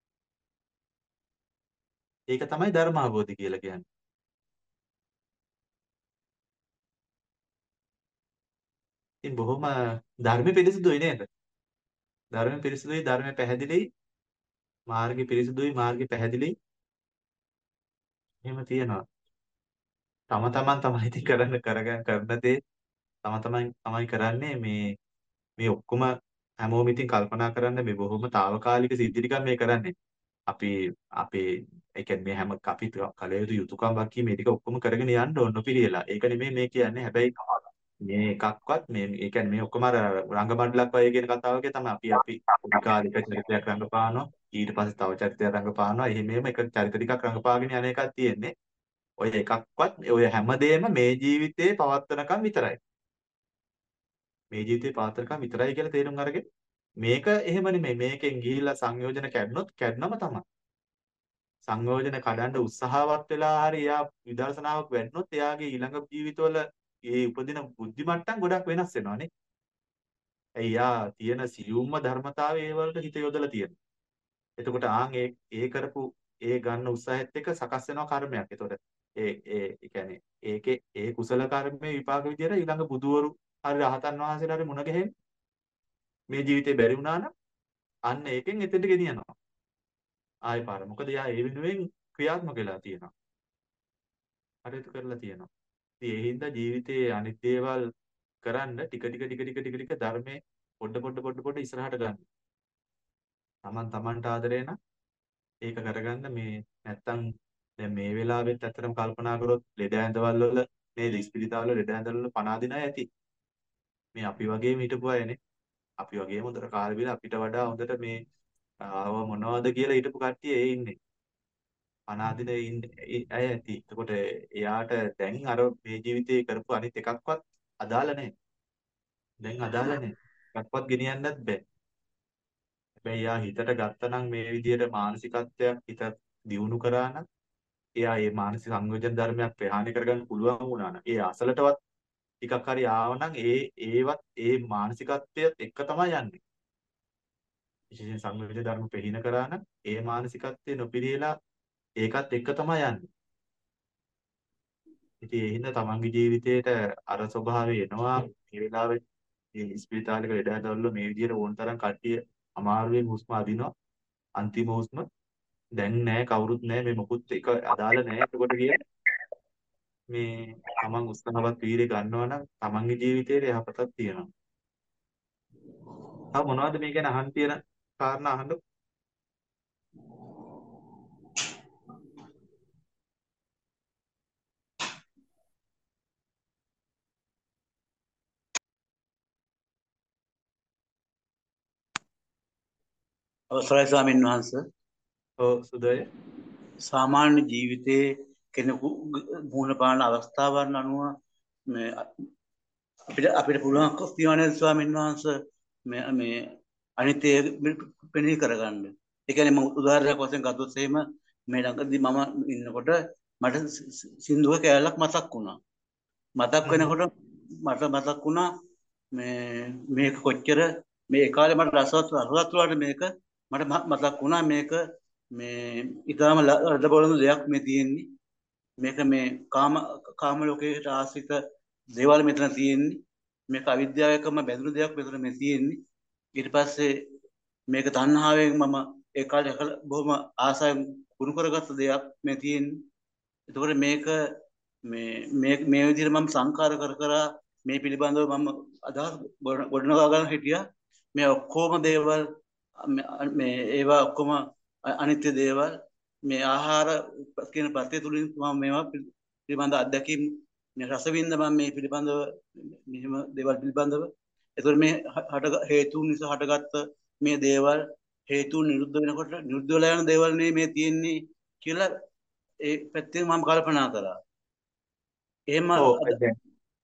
Speaker 2: ඒක තමයි ධර්ම අවබෝධය කියලා කියන්නේ. ඉතින් බොහොම ධර්ම පිරිසිදුයි නේද? ධර්ම පිරිසිදුයි, ධර්ම පැහැදිලියි, මාර්ගය පිරිසිදුයි, මාර්ගය පැහැදිලියි. එහෙම තියෙනවා. තම තමන් තමයි ඉතින් කරන්න කරගන්න කරන දේ තම තමන් තමයි කරන්නේ මේ මේ ඔක්කොම හැමෝම ඉතින් කල්පනා කරන්න මේ බොහොම తాවකාලික සිද්ධි ටිකක් මේ කරන්නේ. අපි අපේ ඒ කියන්නේ මේ හැම අපි කල යුතු යුතුයකම් වක්කී මේ ටික ඔක්කොම කරගෙන යන්න ඕන නොපිළිවෙලා. ඒක නෙමෙයි මේ කියන්නේ. හැබැයි මේ එකක්වත් මේ ඒ කියන්නේ මේ ඔක්කොම අර රංගමණ්ඩලක් වගේ කියන කතාවකේ තමයි අපි අපි පොඩි කාලේ එක චරිතයක් රංගපානවා ඊට පස්සේ තව චරිතයක් රංගපානවා එහෙම එහෙම එක චරිත ටිකක් රංගපාගෙන යන එකක් තියෙන්නේ ඔය එකක්වත් ඔය හැමදේම මේ ජීවිතේ පවත්වනකම් විතරයි මේ ජීවිතේ පවත්වනකම් විතරයි කියලා තේරුම් අරගෙන මේක එහෙම නෙමෙයි මේකෙන් ගිහිල්ලා සංයෝජන කැඩනොත් කැඩනම තමයි සංයෝජන කඩන්න උත්සාහවත් වෙලා හරි එයා විදර්ශනාවක් වැඩනොත් එයාගේ ඊළඟ ජීවිතවල ඒ උපදින බුද්ධි මට්ටම් ගොඩක් වෙනස් වෙනවානේ. ඇයි යා තියෙන සියුම්ම ධර්මතාවය ඒ වලට හිත යොදලා තියෙනවා. එතකොට ආන් ඒ ඒ කරපු ඒ ගන්න උත්සාහයත් එක්ක සකස් වෙනවා කර්මයක්. එතකොට ඒ ඒ ඒ කියන්නේ ඒකේ ඒ කුසල කර්මයේ විපාක විදියට ඊළඟ බුදුවරු හරි රහතන් වහන්සේලා හරි මුණ ගැහෙන්න මේ ජීවිතේ බැරි වුණා නම් අන්න ඒකෙන් එතෙන්ට ගෙනියනවා. ආයෙ පාර. මොකද යා ඒ වෙනුවෙන් ක්‍රියාත්මක වෙලා තියෙනවා. හරියට කරලා තියෙනවා. ඉතින් ඒ හින්දා ජීවිතයේ අනිත් දේවල් කරන්න ටික ටික ටික ටික ටික ටික ධර්මයේ පොඩ පොඩ පොඩ පොඩ ඉස්සරහට ගන්න. Taman tamanට ආදරේ නම් ඒක කරගන්න මේ නැත්තම් දැන් මේ වෙලාවෙත් ඇත්තටම කල්පනා කරොත් ලෙඩ ඇඳවල වල නේද ඉස්පිරිතාල වල ලෙඩ ඇඳවල වල පණ අදින අය ඇති. මේ අපි වගේම හිටපු අයනේ. අපි වගේම හොඳට කාලේ බිලා අපිට වඩා හොඳට මේ ආව මොනවද කියලා හිටපු කට්ටිය ඒ ඉන්නේ. අනාදින ඉන්නේ අය ඇති. එතකොට එයාට දැන් අර මේ ජීවිතේ කරපු අනිත් එකක්වත් අදාළ නැහැ. දැන් අදාළ නැහැ. එකක්වත් ගෙනියන්නත් බෑ. හැබැයි යා හිතට ගත්තනම් මේ විදිහට මානසිකත්වයක් හිත දියුණු කරා නම් එයා මේ මානසික සංයෝජන ධර්මයක් ප්‍රහාණය කරගන්න පුළුවන් වුණා නම් ඒ අසලටවත් ටිකක් හරි ආවනම් ඒ ඒවත් ඒ මානසිකත්වයත් එක්ක තමයි යන්නේ. විශේෂයෙන් සංයෝජන ධර්ම ප්‍රහීන කරා නම් ඒ මානසිකත්වය නොපිරීලා ඒකත් එක්ක තමයි යන්නේ. ඉතින් ඒ හින්දා තමන්ගේ ජීවිතේට අර ස්වභාවය එනවා මේ වෙලාවේ මේ ස්පිරිතාලයක ලෙඩ ඇදවල මේ විදිහට ඕන තරම් කට්ටිය අමාරුවෙන් හුස්ම අදිනවා. අන්තිම හුස්ම දැන් නෑ කවුරුත් නෑ මේ මොකුත් එක අදාළ නෑ. එතකොට කිය මේ තමන් උත්සාහවත් වීර්ය ගන්නවා නම් තමන්ගේ ජීවිතේට යහපතක් තියෙනවා. තව මොනවද මේ ගැන අහන්න තියෙන කාරණා අහන්න?
Speaker 5: අවසරයි ස්වාමීන් වහන්ස.
Speaker 2: ඔව් සුදය.
Speaker 5: සාමාන්‍ය ජීවිතයේ කෙනෙකු මුහුණ පාන අවස්ථාවන් අනුව මේ අපිට අපිට පුළුවන් තියවනේ ස්වාමීන් වහන්ස මේ මේ අනිත්‍ය පෙනී කරගන්න. ඒ කියන්නේ මම උදාහරණයක් වශයෙන් ගත්තොත් එහෙම මේ ළඟදී මම ඉන්නකොට මට සින්දුව කැලලක් මතක් වුණා. මතක් වෙනකොට මට මතක් වුණා මේ මේක කොච්චර මේ කාලේ මට රසවත් රසවත් වලට මේක මට මතක් වුණා මේක මේ ඊටාම රද බලන දෙයක් මේ තියෙන්නේ. මේක මේ කාම කාම ලෝකයට ආශ්‍රිත දේවල් මෙතන තියෙන්නේ. මේක අවිද්‍යාවකම බැඳුණු දෙයක් මෙතන මේ තියෙන්නේ. ඊට පස්සේ මේක තණ්හාවෙන් මම ඒ කාලේ බොහොම ආසාවෙන් කුණු කරගත්ත දෙයක් මේ තියෙන්නේ. ඒතකොට මේක මේ මේ මේ විදිහට මම සංකාර කර කර මේ පිළිබඳව මම අදහස් ගොඩනගා ගන්න හිටියා. මේ ඔක්කොම දේවල් මේ ඒවා ඔක්කොම අනිත්‍ය දේවල් මේ ආහාර කියන පත්‍ය තුලින් මම මේවා පිළිබඳ අත්දැකීම් මේ රසවින්ද මම මේ පිළිබඳව මෙහෙම දේවල් පිළිබඳව ඒතකොට මේ හට හේතුන් නිසා හටගත්ත මේ දේවල් හේතුන් නිරුද්ධ වෙනකොට නිරුද්ධ වෙලා යන දේවල් නේ මේ තියෙන්නේ කියලා ඒ පැත්තෙන් මම කල්පනා කරා. එහෙම
Speaker 2: දැන්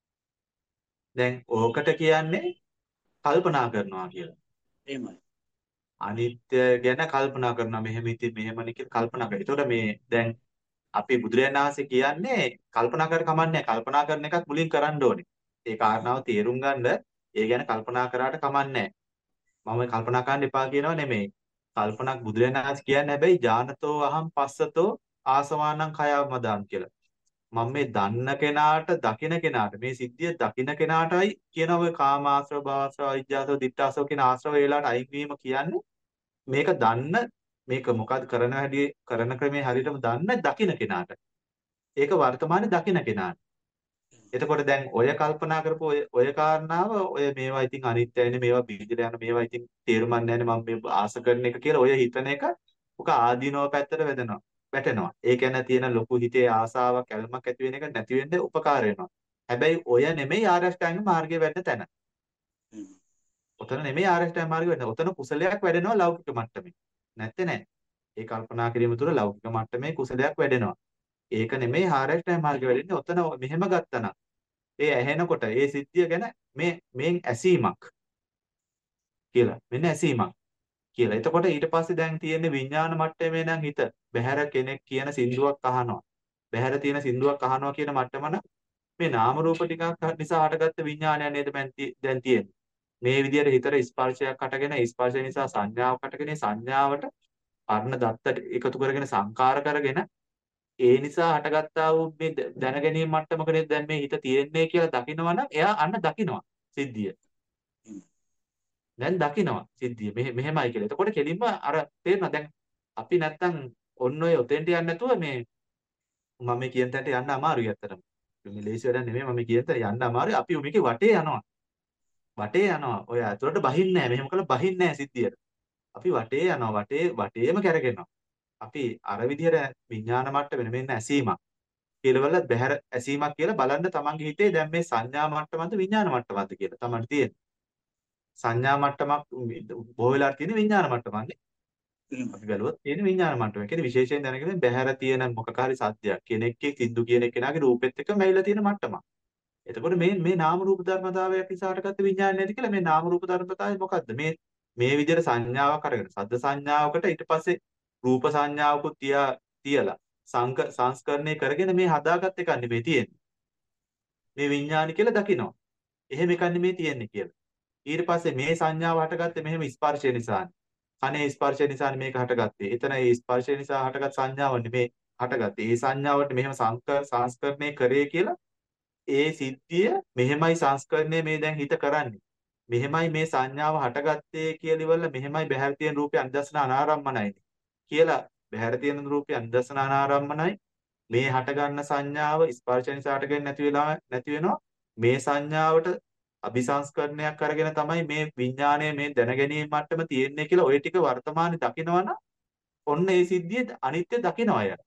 Speaker 2: දැන් ඕකට කියන්නේ කල්පනා කරනවා කියලා.
Speaker 5: එහෙමයි.
Speaker 2: අනිත්‍ය ගැන කල්පනා කරනවා මෙහෙම ඉතින් මෙහෙමනේ කියලා කල්පනා කරා. ඒතකොට මේ දැන් අපි බුදුරජාණන් වහන්සේ කියන්නේ කල්පනා කර කමන්නේ කල්පනා කරන එකත් මුලින් කරන්න ඕනේ. ඒ කාරණාව තේරුම් ගන්න ඒ ගැන කල්පනා කරාට කමන්නේ මම කල්පනා කරන්න එපා කියනව නෙමෙයි. කල්පනා බුදුරජාණන් වහන්සේ කියන්නේ හැබැයි ඥානතෝ අහම් පස්සතෝ ආසවානං khයවමදාන් කියලා. මම මේ දන්න කෙනාට දකින කෙනාට මේ සිද්ධිය දකින කෙනාටයි කියන ඔය කාමාශ්‍රව භවශ්‍රව අවිජ්ජාශ්‍රව දිට්ඨාශ්‍රව කියන ආශ්‍රව වේලාට අයින් වීම කියන්නේ මේක දන්න මේක මොකද කරන හැටි කරන ක්‍රමේ හරියටම දන්න දකින කෙනාට ඒක වර්තමානයේ දකින කෙනාට එතකොට දැන් ඔය කල්පනා කරපු ඔය ඔය කාරණාව ඔය මේවා ඉතින් අනිත්‍යයිනේ මේවා බීජල යන මේවා ඉතින් තේරුම් ගන්න මම මේ ආස කරන එක කියලා ඔය හිතන එක ඔක ආදීනව පැත්තට වැදෙනවා වැටෙනවා. ඒ කියන්නේ තියෙන ලොකු හිතේ ආසාවක් ඇල්මක් ඇති වෙන එක නැති වෙන්න උපකාර වෙනවා. හැබැයි ඔය නෙමෙයි ආරෂ්ඨාංග මාර්ගයේ වැඩ තැන. ඔතන නෙමෙයි ආරෂ්ඨාංග මාර්ගයේ වැඩ. ඔතන කුසලයක් වැඩෙනවා ලෞකික මට්ටමේ. නැත්තේ නෑ. ඒ කල්පනා කිරීම තුළ ලෞකික මට්ටමේ කුසලයක් වැඩෙනවා. ඒක නෙමෙයි ආරෂ්ඨාංග මාර්ගයේ වැඩෙන්නේ. ඔතන මෙහෙම ගත්තනම් ඒ ඇහෙනකොට ඒ සිද්ධිය ගැන මේ මේන් ඇසීමක් කියලා. මෙන්න ඇසීමක්. කියලා. එතකොට ඊට පස්සේ දැන් තියෙන්නේ විඥාන මට්ටමේ නම් හිත බහැර කෙනෙක් කියන සින්දුවක් අහනවා. බහැර තියෙන සින්දුවක් අහනවා කියන මට්ටම නම් මේ නාම රූප ටිකක් නිසා හටගත්ත විඥානය නේද දැන් තියෙන්නේ. මේ විදිහට හිතට ස්පර්ශයක් හටගෙන ස්පර්ශය නිසා සංඥාවක් හටගෙන සංඥාවට අර්ණ දත්ත එකතු කරගෙන සංකාර කරගෙන ඒ නිසා හටගත්තා වූ මේ දැන ගැනීම මට්ටමකනේ දැන් මේ හිත තියෙන්නේ කියලා දකිනවා නම් එයා අන්න දකිනවා සිද්ධිය. දැන් දකිනවා සිද්ධිය මෙහෙ මෙහෙමයි කියලා. එතකොට කෙලින්ම අර තේරෙනවා දැන් අපි නැත්තම් ඔන්න ඔය ඔතෙන්ට යන්නේ නැතුව මේ මම මේ කියන තැනට යන්න අමාරුයි අත්‍තරම. මේ ලේසි වැඩක් නෙමෙයි මම මේ කියන තැන යන්න අමාරුයි. අපි මේකේ වටේ යනවා. වටේ යනවා. ඔය ඇතුළට බහින්නේ නැහැ. මෙහෙම කළා බහින්නේ නැහැ සිද්ධියට. අපි වටේ යනවා. වටේ වටේම කැරගෙනවා. අපි අර විදිහට විඥාන මට්ටමේ මෙන්න ඇසීමක්. කියලාවල බහැර ඇසීමක් කියලා බලන්න තමන්ගේ හිතේ දැන් මේ සංඥා මට්ටමද විඥාන මට්ටමද කියලා තමන්ට තියෙන. සංඥා මට්ටමක් බොහෝ වෙලාවට තියෙන විඥාන මට්ටමන්නේ. අපි බැලුවොත් තියෙන විඥාන මට්ටම. ඒ කියන්නේ විශේෂයෙන් දැනගෙන බහැර තියෙන මොකක් හරි සත්‍යයක් කෙනෙක්ගේ සිද්දු කියන කෙනාගේ රූපෙත් එක්ක මැවිලා තියෙන මට්ටමක්. එතකොට මේ මේ නාම රූප ධර්මතාවයක් ඉස්සරහට ගත්ත විඥානය නැති කියලා මේ නාම රූප ධර්මතාවය මොකද්ද? මේ මේ විදිහට සංඥාවක් අරගෙන සද්ද සංඥාවකට ඊට පස්සේ රූප සංඥාවකුත් තියා තියලා සංක සංස්කරණය කරගෙන මේ හදාගත් එකක් නෙමෙයි තියෙන්නේ. මේ විඥානි කියලා දකිනවා. එහෙම එකක් නෙමෙයි තියෙන්නේ කියලා. ඊට පස්සේ මේ සංඥාව හටගත්තේ මෙහෙම ස්පර්ශය නිසානේ. කනේ ස්පර්ශය නිසානේ මේක හටගත්තේ. එතන ඒ ස්පර්ශය නිසා හටගත් සංඥාව නෙමේ හටගත්තේ. ඒ සංඥාවට මෙහෙම සංස්කර සංස්කරණය කරේ කියලා ඒ සිද්ධිය මෙහෙමයි සංස්කරණය මේ දැන් හිත කරන්නේ. මෙහෙමයි මේ සංඥාව හටගත්තේ කියලා ඉවරලා මෙහෙමයි බහැර තියෙන රූපය අනිදස්සන අනාරම්මනයි කියලා බහැර තියෙන රූපය අනිදස්සන අනාරම්මනයි මේ හටගන්න සංඥාව ස්පර්ශ නිසා හටගෙන නැති වෙලා නැති වෙනවා. මේ සංඥාවට අபிසංස්කරණයක් අරගෙන තමයි මේ විඥාණය මේ දැනගැනීම මට්ටම තියෙන්නේ කියලා ওই ටික වර්තමානයේ දකිනවනම් ඔන්න ඒ සිද්ධිය අනිත්‍ය දකිනවා අය.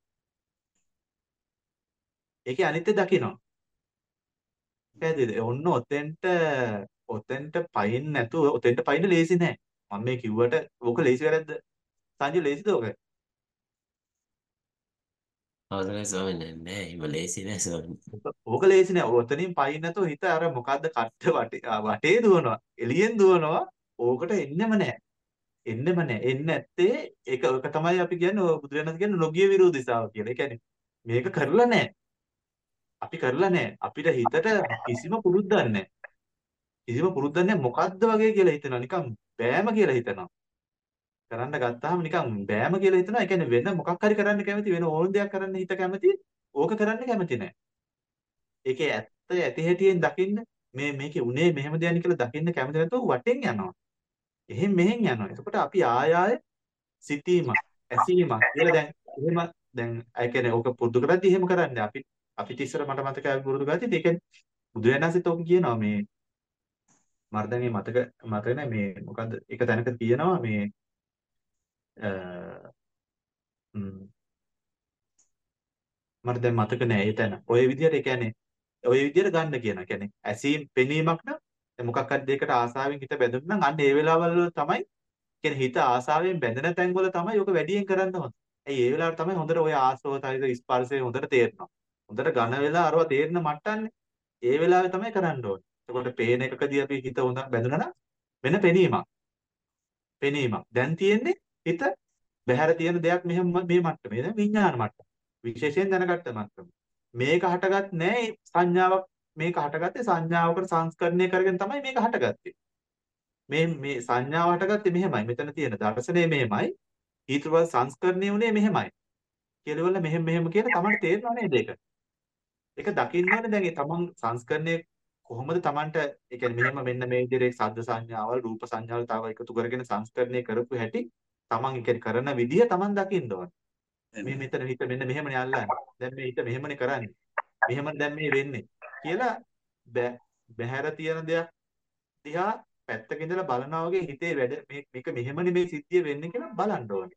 Speaker 2: ඒකේ අනිත්‍ය දකිනවා. පැහැදිලිද? ඔන්න ඔතෙන්ට ඔතෙන්ට පයින් නැතුව ඔතෙන්ට පයින් ලේසි නෑ. මම මේ කිව්වට ඕක ලේසි වැරද්ද. සංජය ලේසිද ඕක?
Speaker 1: අවසරයි ස්වාමීන් වහන්සේ. නෑ එහෙම ලේසි නෑ ස්වාමීන්.
Speaker 2: ඕක ලේසි නෑ. ඔතනින් පයින් නැතුව හිත අර මොකද්ද කට්ට වටේ වටේ දුවනවා. එළියෙන් දුවනවා. ඕකට එන්නෙම නෑ. එන්නෙම නෑ. එන්නේ නැත්තේ ඒක ඔක තමයි අපි කියන්නේ ඔය බුදුරජාණන් කියන්නේ නොගිය විරෝධිසාව කියලා. ඒ කියන්නේ මේක කරලා නෑ. අපි කරලා නෑ. අපිට හිතට කිසිම පුරුද්දක් නෑ. කිසිම පුරුද්දක් නෑ මොකද්ද වගේ කියලා හිතනවා. නිකන් බෑම කියලා හිතනවා. කරන්න ගත්තාම නිකන් බෑම කියලා හිතනවා. ඒ කියන්නේ වෙන මොකක් හරි කරන්න කැමති වෙන ඕන දෙයක් කරන්න හිත කැමති. ඕක කරන්න කැමති නෑ. ඒකේ ඇත්ත ඇති හැටියෙන් දකින්න මේ මේකේ උනේ මෙහෙම දෙයක් කියලා දකින්න කැමති නැතුව වටෙන් යනවා. එහෙන් මෙහෙන් යනවා. එතකොට අපි ආය ආය සිතීමක්, ඇසීමක් කියලා දැන් එහෙම දැන් ඒ කියන්නේ ඕක පුරුදු කරද්දි එහෙම කරන්නේ. අපි අපිට ඉස්සර මට මතකයි අපි පුරුදු කරද්දි ඒ කියන්නේ බුදුරජාණන්සෙත් ඕක කියනවා මේ මට දැන් මේ මතක මතක නැහැ මේ මොකද්ද එක තැනක කියනවා මේ මට දැන් මතක නෑ ඒ තැන. ඔය විදිහට ඒ කියන්නේ ඔය විදිහට ගන්න කියනවා. කියන්නේ ඇසීම් පෙනීමක් නම් දැන් මොකක් හරි දෙයකට ආසාවෙන් හිත බැඳුණා නම් අන්න ඒ වෙලාවල් වල තමයි කියන්නේ හිත ආසාවෙන් බැඳෙන තැන් වල තමයි ඔක වැඩියෙන් කරන්න හොඳ. ඇයි ඒ වෙලාවට තමයි හොඳට ඔය ආශ්‍රවතයිද ස්පර්ශය හොඳට තේරෙනවා. හොඳට ඝන වෙලා අරව තේරෙන මට්ටන්නේ. ඒ වෙලාවේ තමයි කරන්න ඕනේ. එතකොට පේන එකකදී අපි හිත හොඳ බැඳුණා නම් වෙන පෙනීමක්. පෙනීමක්. දැන් තියෙන්නේ හිත බහැර තියෙන දෙයක් මෙහෙම මේ මට්ටමේ දැන් විඥාන මට්ටම. විශේෂයෙන් දැනගත්ත මට්ටම. මේක හටගත් නෑ සංඥාවක් මේක හටගත්තේ සංඥාවකට සංස්කරණය කරගෙන තමයි මේක හටගත්තේ. මේ මේ සංඥාව හටගත්තේ මෙහෙමයි. මෙතන තියෙන දර්ශනය මෙහෙමයි. ඊට පස්සේ සංස්කරණය උනේ මෙහෙමයි. කියලා වල මෙහෙම මෙහෙම කියලා තමයි තේරෙනව නේද ඒක? ඒක දකින්න ඕනේ දැන් ඒ තමන් සංස්කරණය කොහොමද තමන්ට ඒ කියන්නේ මෙහෙම මෙන්න මේ විදිහට ශබ්ද සංඥාවල් රූප සංඥාවල් තාව එකතු කරගෙන සංස්කරණය කරපු හැටි තමන් ඒ කියන්නේ කරන විදිය තමන් දකින්න ඕනේ. මේ මෙතන හිත මෙන්න මෙහෙමනේ අල්ලන්නේ. දැන් මේ හිත මෙහෙමනේ කරන්නේ. මෙහෙම දැන් මේ වෙන්නේ කියලා බහැර තියෙන දෙයක් දිහා පැත්තක ඉඳලා බලනවා වගේ හිතේ වැඩ මේක මෙහෙමනේ මේ සිද්ධිය වෙන්නේ කියලා බලන්න ඕනේ.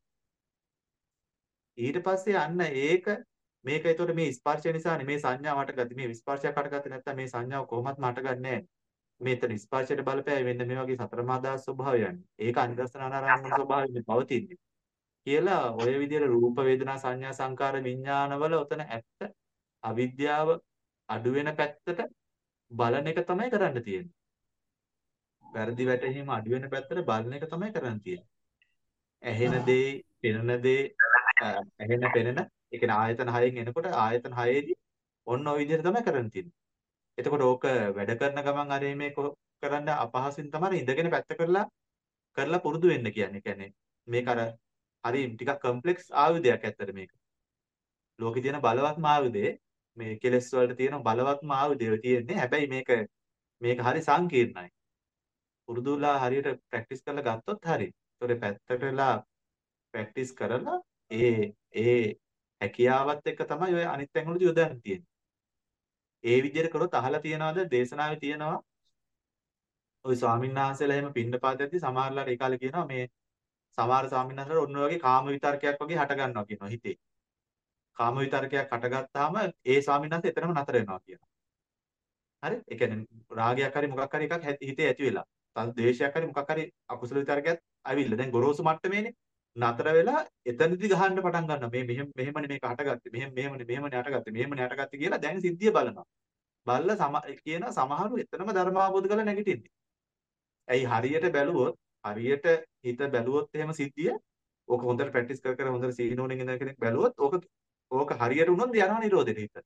Speaker 2: ඊට පස්සේ අන්න ඒක මේක ඒතකොට මේ ස්පර්ශය නිසානේ මේ සංඥාව හටගත්තේ. මේ ස්පර්ශයක් හටගත්තේ නැත්නම් මේ සංඥාව කොහොමත්ම හටගන්නේ නැහැ. මේතන ස්පර්ශයට බලපෑයි වෙන්න මේ වගේ සතර මා දාස් ස්වභාවයන්. ඒක අනිදස්සනාරාමන ස්වභාවයෙන් පවතින්නේ. කියලා ඔය විදිහට රූප වේදනා සංඥා සංකාර විඥානවල උතන ඇත්ත අවිද්‍යාව අඩු වෙන පැත්තට බලන එක තමයි කරන්න තියෙන්නේ. වැරදි වැටහීම අඩු වෙන පැත්තට බලන එක තමයි කරන්න තියෙන්නේ. ඇහෙන දේ, පෙනෙන දේ, ඇහෙන පෙනෙන, ඒ කියන්නේ ආයතන හයෙන් එනකොට ආයතන හයේදී ඔන්න ඔය විදිහට තමයි කරන්න තියෙන්නේ. එතකොට ඕක වැඩ කරන ගමන් අර මේ කරන්න අපහසින් තමයි ඉඳගෙන පැත්ත කරලා කරලා පුරුදු වෙන්න කියන්නේ. කියන්නේ මේක අර හරි ටිකක් කම්ප්ලෙක්ස් ආයුධයක් ඇත්තට මේක. ලෝකේ තියෙන බලවත්ම ආයුධේ මේ කෙලස් වලට තියෙන බලවත්ම ආයුධය තියෙන්නේ. හැබැයි මේක මේක හරි සංකීර්ණයි. පුරුදුලා හරියට ප්‍රැක්ටිස් කරලා ගත්තොත් හරි. ඒතොර පැත්තට වෙලා ප්‍රැක්ටිස් කරලා ඒ ඒ හැකියාවත් එක්ක තමයි ඔය අනිත් තැන් වලදී යොදන්න තියෙන්නේ. ඒ විදිහට කරොත් අහලා තියනවාද දේශනාවේ තියෙනවා ওই ස්වාමීන් වහන්සේලා එහෙම පින්නපාතයේදී සමහරලාට ඒ කාලේ කියනවා මේ සමහර ස්වාමීන් වහන්සේලා ඔන්න ඔය වගේ කාම විතර්කයක් වගේ හට ගන්නවා කියනවා හිතේ. කාම විතරකයක් හටගත්තාම ඒ ස්වාමීන් වහන්සේ එතනම නතර වෙනවා කියනවා. හරි? ඒ කියන්නේ රාගයක් හරි මොකක් හරි එකක් ඇති- හිතේ ඇති වෙලා. තව ද්වේෂයක් හරි මොකක් හරි අකුසල විතරකයක් ඇවිල්ලා. දැන් ගොරෝසු මට්ටමේනේ. නතර වෙලා එතනදි ගහන්න පටන් ගන්නවා. මේ මෙහෙම මෙහෙමනේ මේක හටගත්තේ. මෙහෙම මෙහෙමනේ මෙහෙමනේ හටගත්තේ. මෙහෙමනේ හටගත්තේ කියලා දැන් සිද්ධිය බලනවා. බලලා සම කියන සමහරු එතනම ධර්ම අවබෝධ කරලා නැගිටින්නේ. ඇයි හරියට බැලුවොත් හරියට හිත බැලුවොත් එහෙම සිද්ධිය ඕක හොඳට ප්‍රැක්ටිස් කර කර හොඳට සීනෝනින් ඉඳන් කෙනෙක් බැලුවොත් ඕක ඕක හරියට වුණොත් යනවා නිරෝධෙට හිත.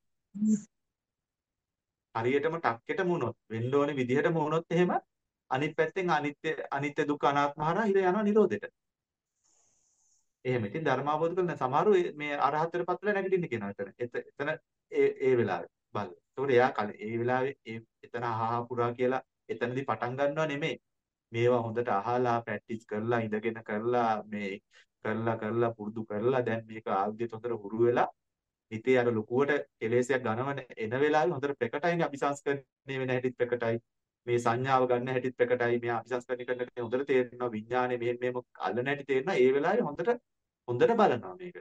Speaker 2: හරියටම ටක්කෙටම වුණොත් වෙන්න ඕනේ විදිහටම වුණොත් එහෙම අනිත් පැත්තෙන් අනිත්‍ය අනිත්‍ය දුක්ඛ අනාත්ම හරහා හිත යනවා නිරෝධෙට. එහෙම ඉතින් ධර්ම අවබෝධ කරන සමහරු ඒ- මේ අරහතට පත් වෙලා නැගිටින්න කියනවා එතන. එත- එතන ඒ ඒ වෙලාවේ බලන්න. ඒකට එයා කල ඒ වෙලාවේ ඒ එතන අහහා පුරා කියලා එතනදී පටන් ගන්නව නෙමෙයි. මේවා හොඳට අහලා ප්‍රැක්ටිස් කරලා ඉඳගෙන කරලා මේ කරලා කරලා පුරුදු කරලා දැන් මේක ආයුධයට හොඳට හුරු වෙලා හිතේ අර ලොකුවට කෙලෙසයක් ගනවන එන වෙලාවේ හොඳට ප්‍රකටයිනේ අபிසංස්කරණය වෙන හැටිත් ප්‍රකටයි මේ සංඥාව ගන්න හැටිත් ප්‍රකටයි මේ අபிසංස්කරණය කරන හැටි හොඳට තේරෙනවා විඥානේ මෙහෙම මෙහෙම අල්ලන හැටි තේරෙනවා ඒ වෙලාවේ හොඳට හොඳට බලනවා මේක.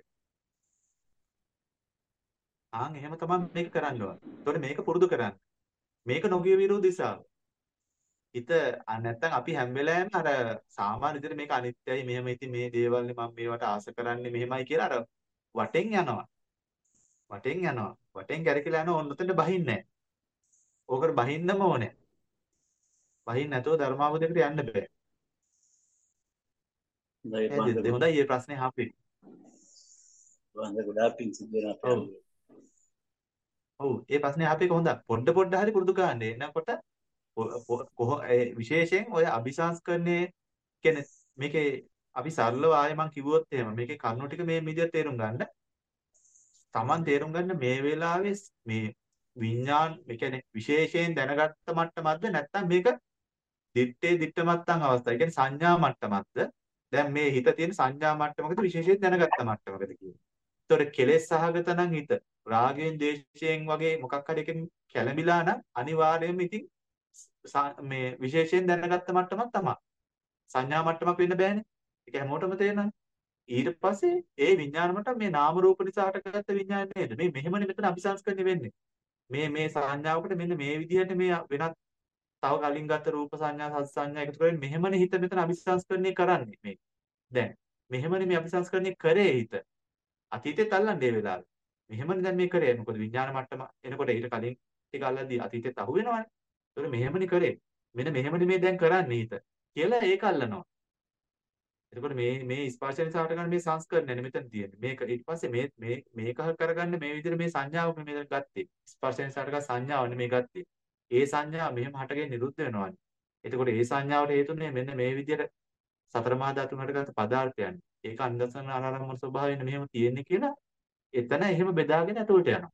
Speaker 2: ආන් එහෙම තමයි මේක කරන්න ඕන. ඒතකොට මේක පුරුදු කරන්න. මේක නොගිය විරෝධ දිශාව. හිත අ- නැත්තම් අපි හැම වෙලාවෙම අර සාමාන්‍ය විදිහට මේක අනිත්‍යයි මෙහෙම ඉතින් මේ දේවල්නේ මම මේවට ආස කරන්නේ මෙහෙමයි කියලා අර වටෙන් යනවා. වටෙන් යනවා. වටෙන් කැරකිලා යනවා ඕන උතෙන්ට බහින්නේ නැහැ. ඕකට බහින්නම ඕනේ. බහින්න නැතුව ධර්මාවබෝධයකට යන්න බෑ.
Speaker 5: හොඳයි
Speaker 2: පැහැදිලිද?
Speaker 5: වන්ද
Speaker 2: හොඳයි මේ ප්‍රශ්නේ අහපේ.
Speaker 5: වන්ද ගොඩාක් පිං සිද්ධ වෙන අපේ
Speaker 2: ඔව්.
Speaker 5: අම්මේ.
Speaker 2: ඔව්. මේ ප්‍රශ්නේ අහපේක හොඳක්. පොඩ පොඩ හරි පුරුදු කරන්න. එනකොට පො- පො- කොහො ඒ විශේෂයෙන් ඔය අபிසංස්කරණයේ කියන්නේ මේකේ අපි සරලව ආයෙ මම කිව්වොත් එහෙම මේකේ කරුණු ටික මේ විදිහට තේරුම් ගන්න. Taman තේරුම් ගන්න මේ වෙලාවේ මේ විඥාන ඒ කියන්නේ විශේෂයෙන් දැනගත්ත මට්ටමක්ද නැත්නම් මේක දිත්තේ දිට්ඨ මත්තන් අවස්ථාව. ඒ කියන්නේ සංඥා මට්ටමක්ද? දැන් මේ හිත තියෙන සංඥා මට්ටමකද විශේෂයෙන් දැනගත්ත මට්ටමකද කියන්නේ. ඒතකොට කෙලෙස් සහගත නම් හිත රාගයෙන් දේශයෙන් වගේ මොකක් හරි එකකින් කැළඹිලා නම් අනිවාර්යයෙන්ම ඉතින් ස- මේ විශේෂයෙන් දැනගත්ත මට්ටමක් තමයි. සංඥා මට්ටමක් වෙන්න බෑනේ. ඒක හැමෝටම තේරෙනවනේ. ඊට පස්සේ ඒ විඥාන මට්ටම මේ නාම රූප නිසා හටගත්ත විඥාන නේද? මේ මෙහෙමනේ මෙතන අபிසංස්කරණය වෙන්නේ. මේ මේ සංඥාවකට මෙන්න මේ විදිහට මේ වෙනත් තව කලින් ගත්ත රූප සංඥා සත් සංඥා එකතු කරගෙන මෙහෙමනේ හිත මෙතන අபிසංස්කරණය කරන්නේ මේ. දැන් මෙහෙමනේ මේ අபிසංස්කරණය කරේ හිත. අතීතෙත් අල්ලන්නේ ඒ වෙලාවේ. මෙහෙමනේ දැන් මේ කරේ. මොකද විඥාන මට්ටම එනකොට ඊට කලින් ටික අල්ලද්දී අතීතෙත් අහු වෙනවනේ. ඒතකොට මෙහෙමනේ කරේ. මෙන්න මෙහෙමනේ මේ දැන් කරන්නේ හිත. කියලා ඒක අල්ලනවා. එතකොට මේ මේ ස්පර්ශ නිසා හටගන්න මේ සංස්කරණයනේ මෙතන තියෙන්නේ. මේක ඊට පස්සේ මේ මේ මේක කරගන්න මේ විදිහට මේ සංඥාව මෙතන ගත්තේ. ස්පර්ශ නිසා හටගන්න සංඥාවනේ මේ ගත්තේ. ඒ සංඥාව මෙහෙම හටගෙන නිරුද්ධ වෙනවානේ. එතකොට ඒ සංඥාවට හේතුනේ මෙන්න මේ විදිහට සතර මහා ධාතුන් හටගත්ත පදාර්ථයන්. ඒක අනිදසන අනාරම්මන ස්වභාවයෙන් මෙහෙම තියෙන්නේ කියලා එතන එහෙම බෙදාගෙන ඇතුළට යනවා.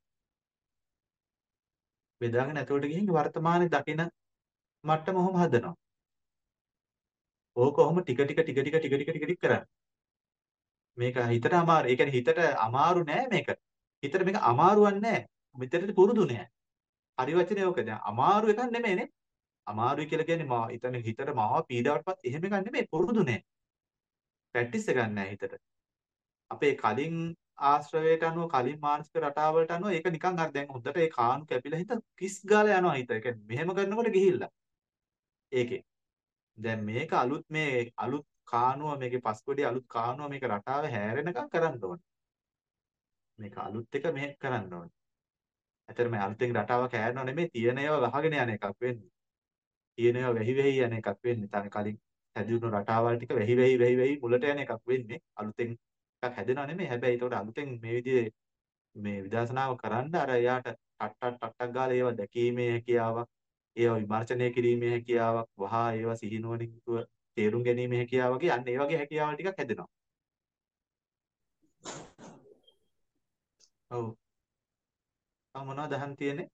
Speaker 2: බෙදාගෙන ඇතුළට ගිහින් වර්තමානයේ දකින මට්ටම ඔහොම හදනවා. ඕක ඔහොම ටික ටික ටික ටික ටික ටික ටික ටික කරන්නේ. මේක හිතට අමාරු. ඒ කියන්නේ හිතට අමාරු නෑ මේක. හිතට මේක අමාරුවක් නෑ. මෙතනට පුරුදු නෑ. හරි වචනේ ඕක. දැන් අමාරු එකක් නෙමෙයිනේ. අමාරුයි කියලා කියන්නේ මා හිතන හිතට මාව පීඩාවටපත් එහෙම එකක් නෙමෙයි. පුරුදු නෑ. ප්‍රැක්ටිස් එකක් නෑ හිතට. අපේ කලින් ආශ්‍රවයට අනුව කලින් මානසික රටාවලට අනුව ඒක නිකන් අර දැන් හොඳට ඒ කාණු කැපිලා හිත කිස් ගාලා යනවා හිත. ඒ කියන්නේ මෙහෙම කරනකොට ගිහිල්ලා. ඒකේ. දැන් මේක අලුත් මේ අලුත් කාණුව මේකේ පස්කොඩිය අලුත් කාණුව මේක රටාව හැරෙනකම් කරන්න ඕනේ. මේක අලුත් එක මෙහෙ කරන්න ඕනේ. ඇත්තට මේ අලුතෙන් රටාවක් හැරෙනව නෙමෙයි තියෙන ඒවා වහගෙන යන එකක් වෙන්නේ. තියෙන ඒවා වෙහි වෙහි යන එකක් වෙන්නේ. තන කලින් හැදුණු රටාවල් ටික වෙහි වෙහි වෙහි වෙහි මුලට යන එකක් වෙන්නේ. අලුතෙන් එකක් හැදෙනව නෙමෙයි. හැබැයි ඒකට අලුතෙන් මේ විදිහේ මේ විදර්ශනාව කරන්න අර එයාට ටක් ටක් ටක් ටක් ගාලා ඒවා දැකීමේ හැකියාවක්, ඒවා විමර්ශනය කිරීමේ හැකියාවක්, වහා ඒවා සිහිනුවණින් යුතුව තේරුම් ගැනීමේ හැකියාව වගේ අන්න ඒ වගේ හැකියාවල් ටිකක් හැදෙනවා. ඔව්. තව මොනවද අහන්න තියෙන්නේ?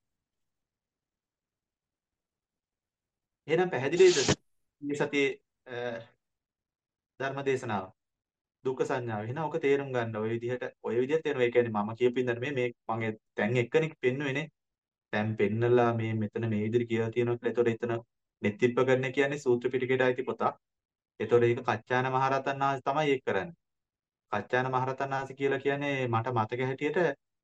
Speaker 2: එහෙනම් පැහැදිලිද? මේ සතියේ ධර්ම දේශනාව දුක්ඛ සංඥාව. එහෙනම් ඔක තේරුම් ගන්න ඔය විදිහට ඔය විදිහට තේරෙනවා. ඒ කියන්නේ මම කියපු ඉඳන් මේ මේ මගේ තැන් එක්කෙනෙක් පෙන්නුවේනේ. දැන් පෙන්නලා මේ මෙතන මේ විදිහට කියලා තියෙනවා කියලා. ඒතකොට එතන නෙත්තිප්පකරණ කියන්නේ සූත්‍ර පිටකයට අයිති පොතක්. ඒතකොට ඒක කච්චායන මහරහතන් වහන්සේ තමයි ඒක කරන්නේ. කච්චායන මහරහතන් වහන්සේ කියලා කියන්නේ මට මතක හැටියට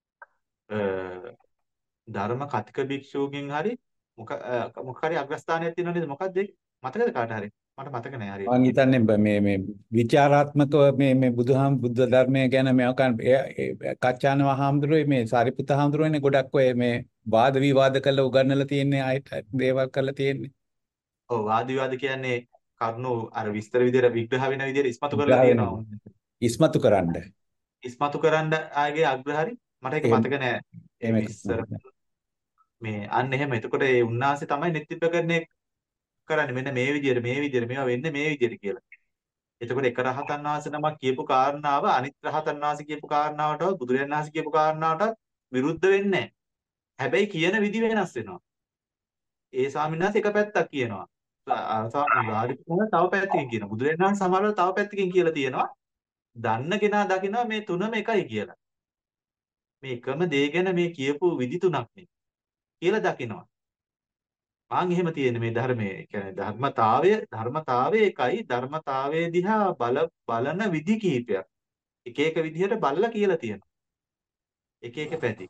Speaker 2: අ, ධර්ම කතික භික්ෂුවකින් හරි මොක අ, මොකක් හරි අග්‍රස්ථානයක් තියෙනව නේද? මොකක්ද ඒක? මතකද කාට හරි? මට මතක නෑ හරියට.
Speaker 3: මම හිතන්නේ බ- මේ මේ විචාරාත්මකව මේ මේ බුදුහාම බුද්ධ ධර්මය ගැන මේ අකන් කච්චාන වහාමුදුරුවෝ මේ සාරිපුත්ත හාමුදුරුවෝනේ ගොඩක් ඔය මේ වාද විවාද කරලා උගන්වලා තියෙන්නේ ආයත දේවල් කරලා තියෙන්නේ.
Speaker 2: ඔව් වාද විවාද කියන්නේ කරුණු අර විස්තර විදියට විග්‍රහ වෙන විදියට ඉස්මතු කරලා
Speaker 3: විග්‍රහ
Speaker 2: තියෙනවා.
Speaker 3: වෙනවා. ඉස්මතු කරන්න.
Speaker 2: ඉස්මතු කරන්න ආගේ අග්‍රහ හරි මට ඒක
Speaker 3: එහෙම
Speaker 2: මතක නෑ. ඒ
Speaker 3: එහෙම එකක්
Speaker 2: විස්තර
Speaker 3: මතක නැහැ.
Speaker 2: මේ අන්න එහෙම. එතකොට ඒ උන්වහන්සේ තමයි නෙත්තිපකරණය කරන්නේ. මෙන්න මේ විදියට මේ විදියට මේවා වෙන්නේ මේ විදියට කියලා. එතකොට එක රහතන් වහන්සේ නමක් කියපු කාරණාව අනිත් රහතන් වහන්සේ කියපු කාරණාවටවත් බුදුරජාණන් වහන්සේ කියපු කාරණාවටත් විරුද්ධ වෙන්නේ නැහැ. හැබැයි කියන විදි වෙනස් වෙනවා. ඒ ස්වාමීන් වහන්සේ එක පැත්තක් කියනවා. අර ස්වාමීන් වහන්සේ තව පැත්තකින් කියනවා. බුදුරජාණන් වහන්සේ සමහරවල් තව පැත්තකින් කියලා තියෙනවා. දන්න කෙනා දකිනවා මේ තුනම එකයි කියලා. මේ එකම දේ ගැන මේ කියපු විදි තුනක් නේ කියලා දකිනවා. ආන් එහෙම තියෙන මේ ධර්මයේ කියන්නේ ධර්මතාවය ධර්මතාවය එකයි ධර්මතාවයේ දිහා බල බලන විදි කිහිපයක්. එක එක විදිහට බලලා කියලා තියෙනවා. එක එක පැති.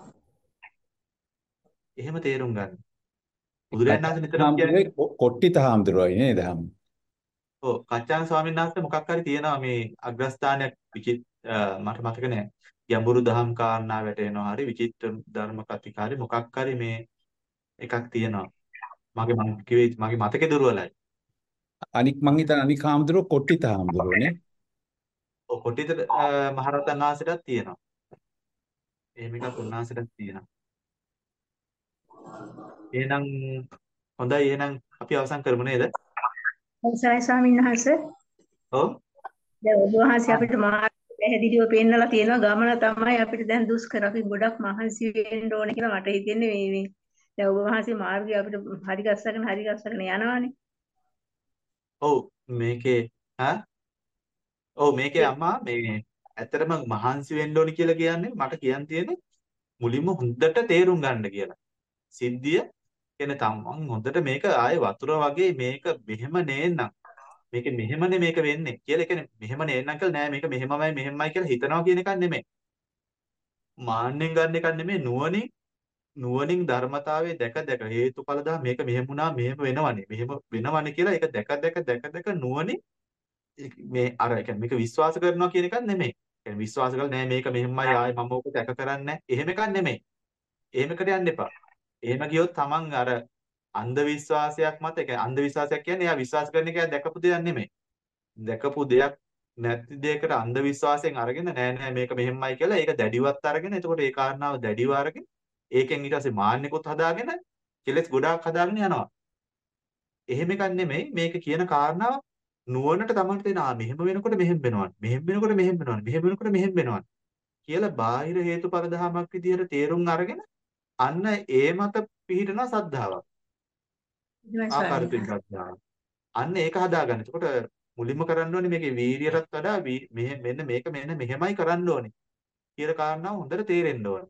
Speaker 2: එහෙම තේරුම් ගන්න. බුදුරජාණන් වහන්සේ නිතරම
Speaker 3: හාමුදුරුවෝ
Speaker 2: කියන්නේ
Speaker 3: කො- කොට්ටිත හාමුදුරුවෝයි නේද හම්.
Speaker 2: ඔව් කච්චාන ස්වාමීන් වහන්සේ මොකක් හරි තියෙනවා මේ අග්‍රස්ථානයක් විචිත් අ, මට මතක නෑ. ගැඹුරු දහම් කාරණා වැටෙනවා හරි විචිත්‍ර ධර්ම කතිකාරි මොකක් හරි මේ එකක් තියෙනවා. මගේ මම කිව්වේ මගේ මතකේ දුර්වලයි.
Speaker 3: අනික් මං හිතන අනික් හාමුදුරුවෝ කොට්ටිත හාමුදුරුවෝනේ.
Speaker 2: ඔව් කොටිත මහරහතන් වහන්සේටත් තියෙනවා. එහෙම එකක් උන්වහන්සේටත් තියෙනවා. එහෙනම් හොඳයි එහෙනම් අපි අවසන් කරමු නේද?
Speaker 6: අවසරයි ස්වාමීන් වහන්සේ.
Speaker 2: ඔව්.
Speaker 6: දැන් ඔබ වහන්සේ
Speaker 2: ආ,
Speaker 6: අපිට මාර්ගය පැහැදිලිව පෙන්නලා තියෙනවා. ගමන තමයි අපිට දැන් දුෂ්කර. අපි ගොඩක් මහන්සි වෙන්න ඕනේ කියලා මට හිතෙන්නේ මේ මේ. දැන් ඔබ වහන්සේ මාර්ගය අපිට හරි ගස්සගෙන හරි ගස්සගෙන යනවානේ.
Speaker 2: ඔව් මේකේ ඈ ඔව් මේකේ
Speaker 6: ඒ
Speaker 2: අම්මා මේ ඇත්තටම මහන්සි වෙන්න ඕනි කියලා කියන්නේ මට කියන්න තියෙන්නේ මුලින්ම හොඳට තේරුම් ගන්න කියලා. සිද්ධිය කියන්නේ තමන් හොඳට මේක ආයේ වතුර වගේ මේක මෙහෙම නේන්නම්. මේක මෙහෙමනේ මේක වෙන්නේ කියලා. ඒ කියන්නේ මෙහෙම නේන්නම් කියලා නෑ මේක මෙහෙමමයි මෙහෙමයි කියලා හිතනවා කියන එකක් නෙමෙයි. මාන්නෙන් ගන්න එකක් නෙමෙයි නුවණින් නුවණින් ධර්මතාවයේ දැක දැක හේතුඵල දා මේක මෙහෙම වුණා මෙහෙම වෙනවනේ මෙහෙම වෙනවනේ කියලා ඒක දැක දැක දැක දැක නුවණින් මේ අර ඒ කියන්නේ මේක විශ්වාස කරනවා කියන එකක් නෙමෙයි. කියන්නේ විශ්වාස කරලා නෑ මේක මෙහෙමයි ආයේ මම ඕක දැක කරන්නේ නෑ. එහෙම එකක් නෙමෙයි. එහෙමකට යන්න එපා. එහෙම ගියොත් තමන් අර අන්ධ විශ්වාසයක් මත ඒ කියන්නේ අන්ධ විශ්වාසයක් කියන්නේ එයා විශ්වාස කරන එක එයා දැකපු දෙයක් නෙමෙයි. දැකපු දෙයක් නැති දෙයකට අන්ධ විශ්වාසයෙන් අරගෙන නෑ නෑ මේක මෙහෙමයි කියලා ඒක දැඩිවත් අරගෙන එතකොට ඒ කාරණාව දැඩිව අරගෙන ඒකෙන් ඊට පස්සේ මාන්නෙකුත් හදාගෙන කෙලස් ගොඩාක් හදාගෙන යනවා. එහෙම එකක් නෙමෙයි මේක කියන කාරණාව නුවණට තමන්ට දෙන ආ මෙහෙම වෙනකොට මෙහෙම වෙනවනේ. මෙහෙම වෙනකොට මෙහෙම වෙනවනේ. මෙහෙම වෙනකොට මෙහෙම වෙනවනේ. කියලා බාහිර හේතුඵල ධමයක් විදිහට තේරුම් අරගෙන අන්න ඒ මත පිහිටන සද්ධාාවක්.
Speaker 6: එහෙමයි ස්වාමීන්
Speaker 2: ආකාරයෙන්
Speaker 6: වහන්සේ.
Speaker 2: සද්ධාාවක්. අන්න ඒක හදාගන්න. එතකොට මුලින්ම කරන්න ඕනේ මේකේ වීර්යයටත් වඩා වී- මෙහෙ මෙන්න මේක මෙන්න මෙහෙමයි කරන්න ඕනේ කියලා කාරණාව හොඳට තේරෙන්න ඕනේ.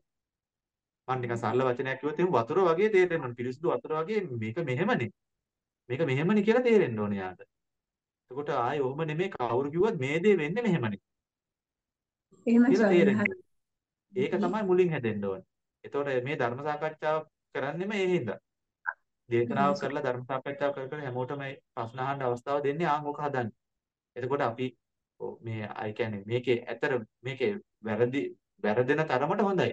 Speaker 2: මම නිකන් සරල වචනයක් කිව්වොත් එහෙනම් වතුර වගේ තේරෙන්න ඕනේ. පිරිසිදු වතුර වගේ මේක මෙහෙමනේ. මේක මෙහෙමනේ කියලා තේරෙන්න ඕනේ යාට. එතකොට ආයේ ඔහොම නෙමෙයි කවුරු කිව්වත් මේ දේ වෙන්නේ මෙහෙමනේ
Speaker 6: එහෙමයි
Speaker 2: කියලා
Speaker 6: ස්වාමීන්
Speaker 2: තේරෙන්න
Speaker 6: වහන්සේ.
Speaker 2: ඕනේ. ඒක තමයි මුලින් හැදෙන්න ඕනේ. එතකොට මේ ධර්ම සාකච්ඡාව කරන්නෙම ඒ හින්දා. දේශනාව
Speaker 6: එහෙමයි
Speaker 2: කරලා ධර්ම සාකච්ඡාව කර කර හැමෝටම මේ ප්‍රශ්න අහන්න අවස්ථාව දෙන්නේ ආන් ඕක හදන්න. එතකොට අපි ඔව් මේ අය කියන්නේ මේකේ ඇතර මේකේ වැරදි වැරදෙන තරමට හොඳයි.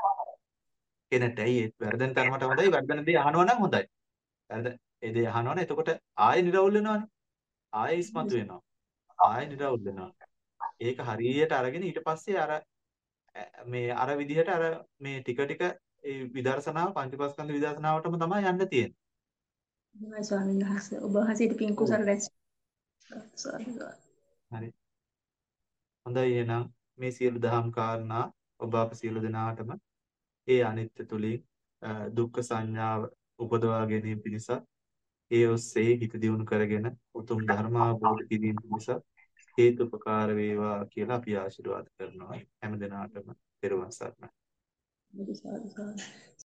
Speaker 2: කෙනෙක්ට ඇයි ඒ වැරදෙන තරමට හොඳයි වැරදෙන දේ අහනවා නම් හොඳයි. වැරද ඒ දේ අහනවනේ එතකොට ආයෙ නිරවුල් වෙනවනේ. ආයෙ ඉස්මතු වෙනවා. ආයෙ නිරවුල් වෙනවා. ඒක හරියට අරගෙන ඊට පස්සේ අර ඈ මේ අර විදිහට අර මේ ටික ටික ඒ විදර්ශනාව පංචපස්කන්ධ විදර්ශනාවටම තමයි යන්න තියෙන්නේ.
Speaker 6: එහෙමයි ස්වාමීන් වහන්සේ. ඔබ වහන්සේට පින්
Speaker 2: ඔව්.
Speaker 6: කුසල රැස් ස්වාමීන් වහන්සේ.
Speaker 2: හරි. හොඳයි එහෙනම් මේ සියලු දහම් කාරණා ඔබ අප සියලු දෙනාටම ඒ අනිත්‍ය තුලින් අ, දුක්ඛ සංඥාව උපදවා ගැනීම පිණිස ඒ ඔස්සේ හිත දියුණු කරගෙන උතුම් ධර්ම අවබෝධ කිරීම පිණිස හේතුපකාර වේවා කියලා අපි ආශිර්වාද කරනවා හැම දිනාටම පෙරවන් සරණයි.
Speaker 6: සාදු සාදු.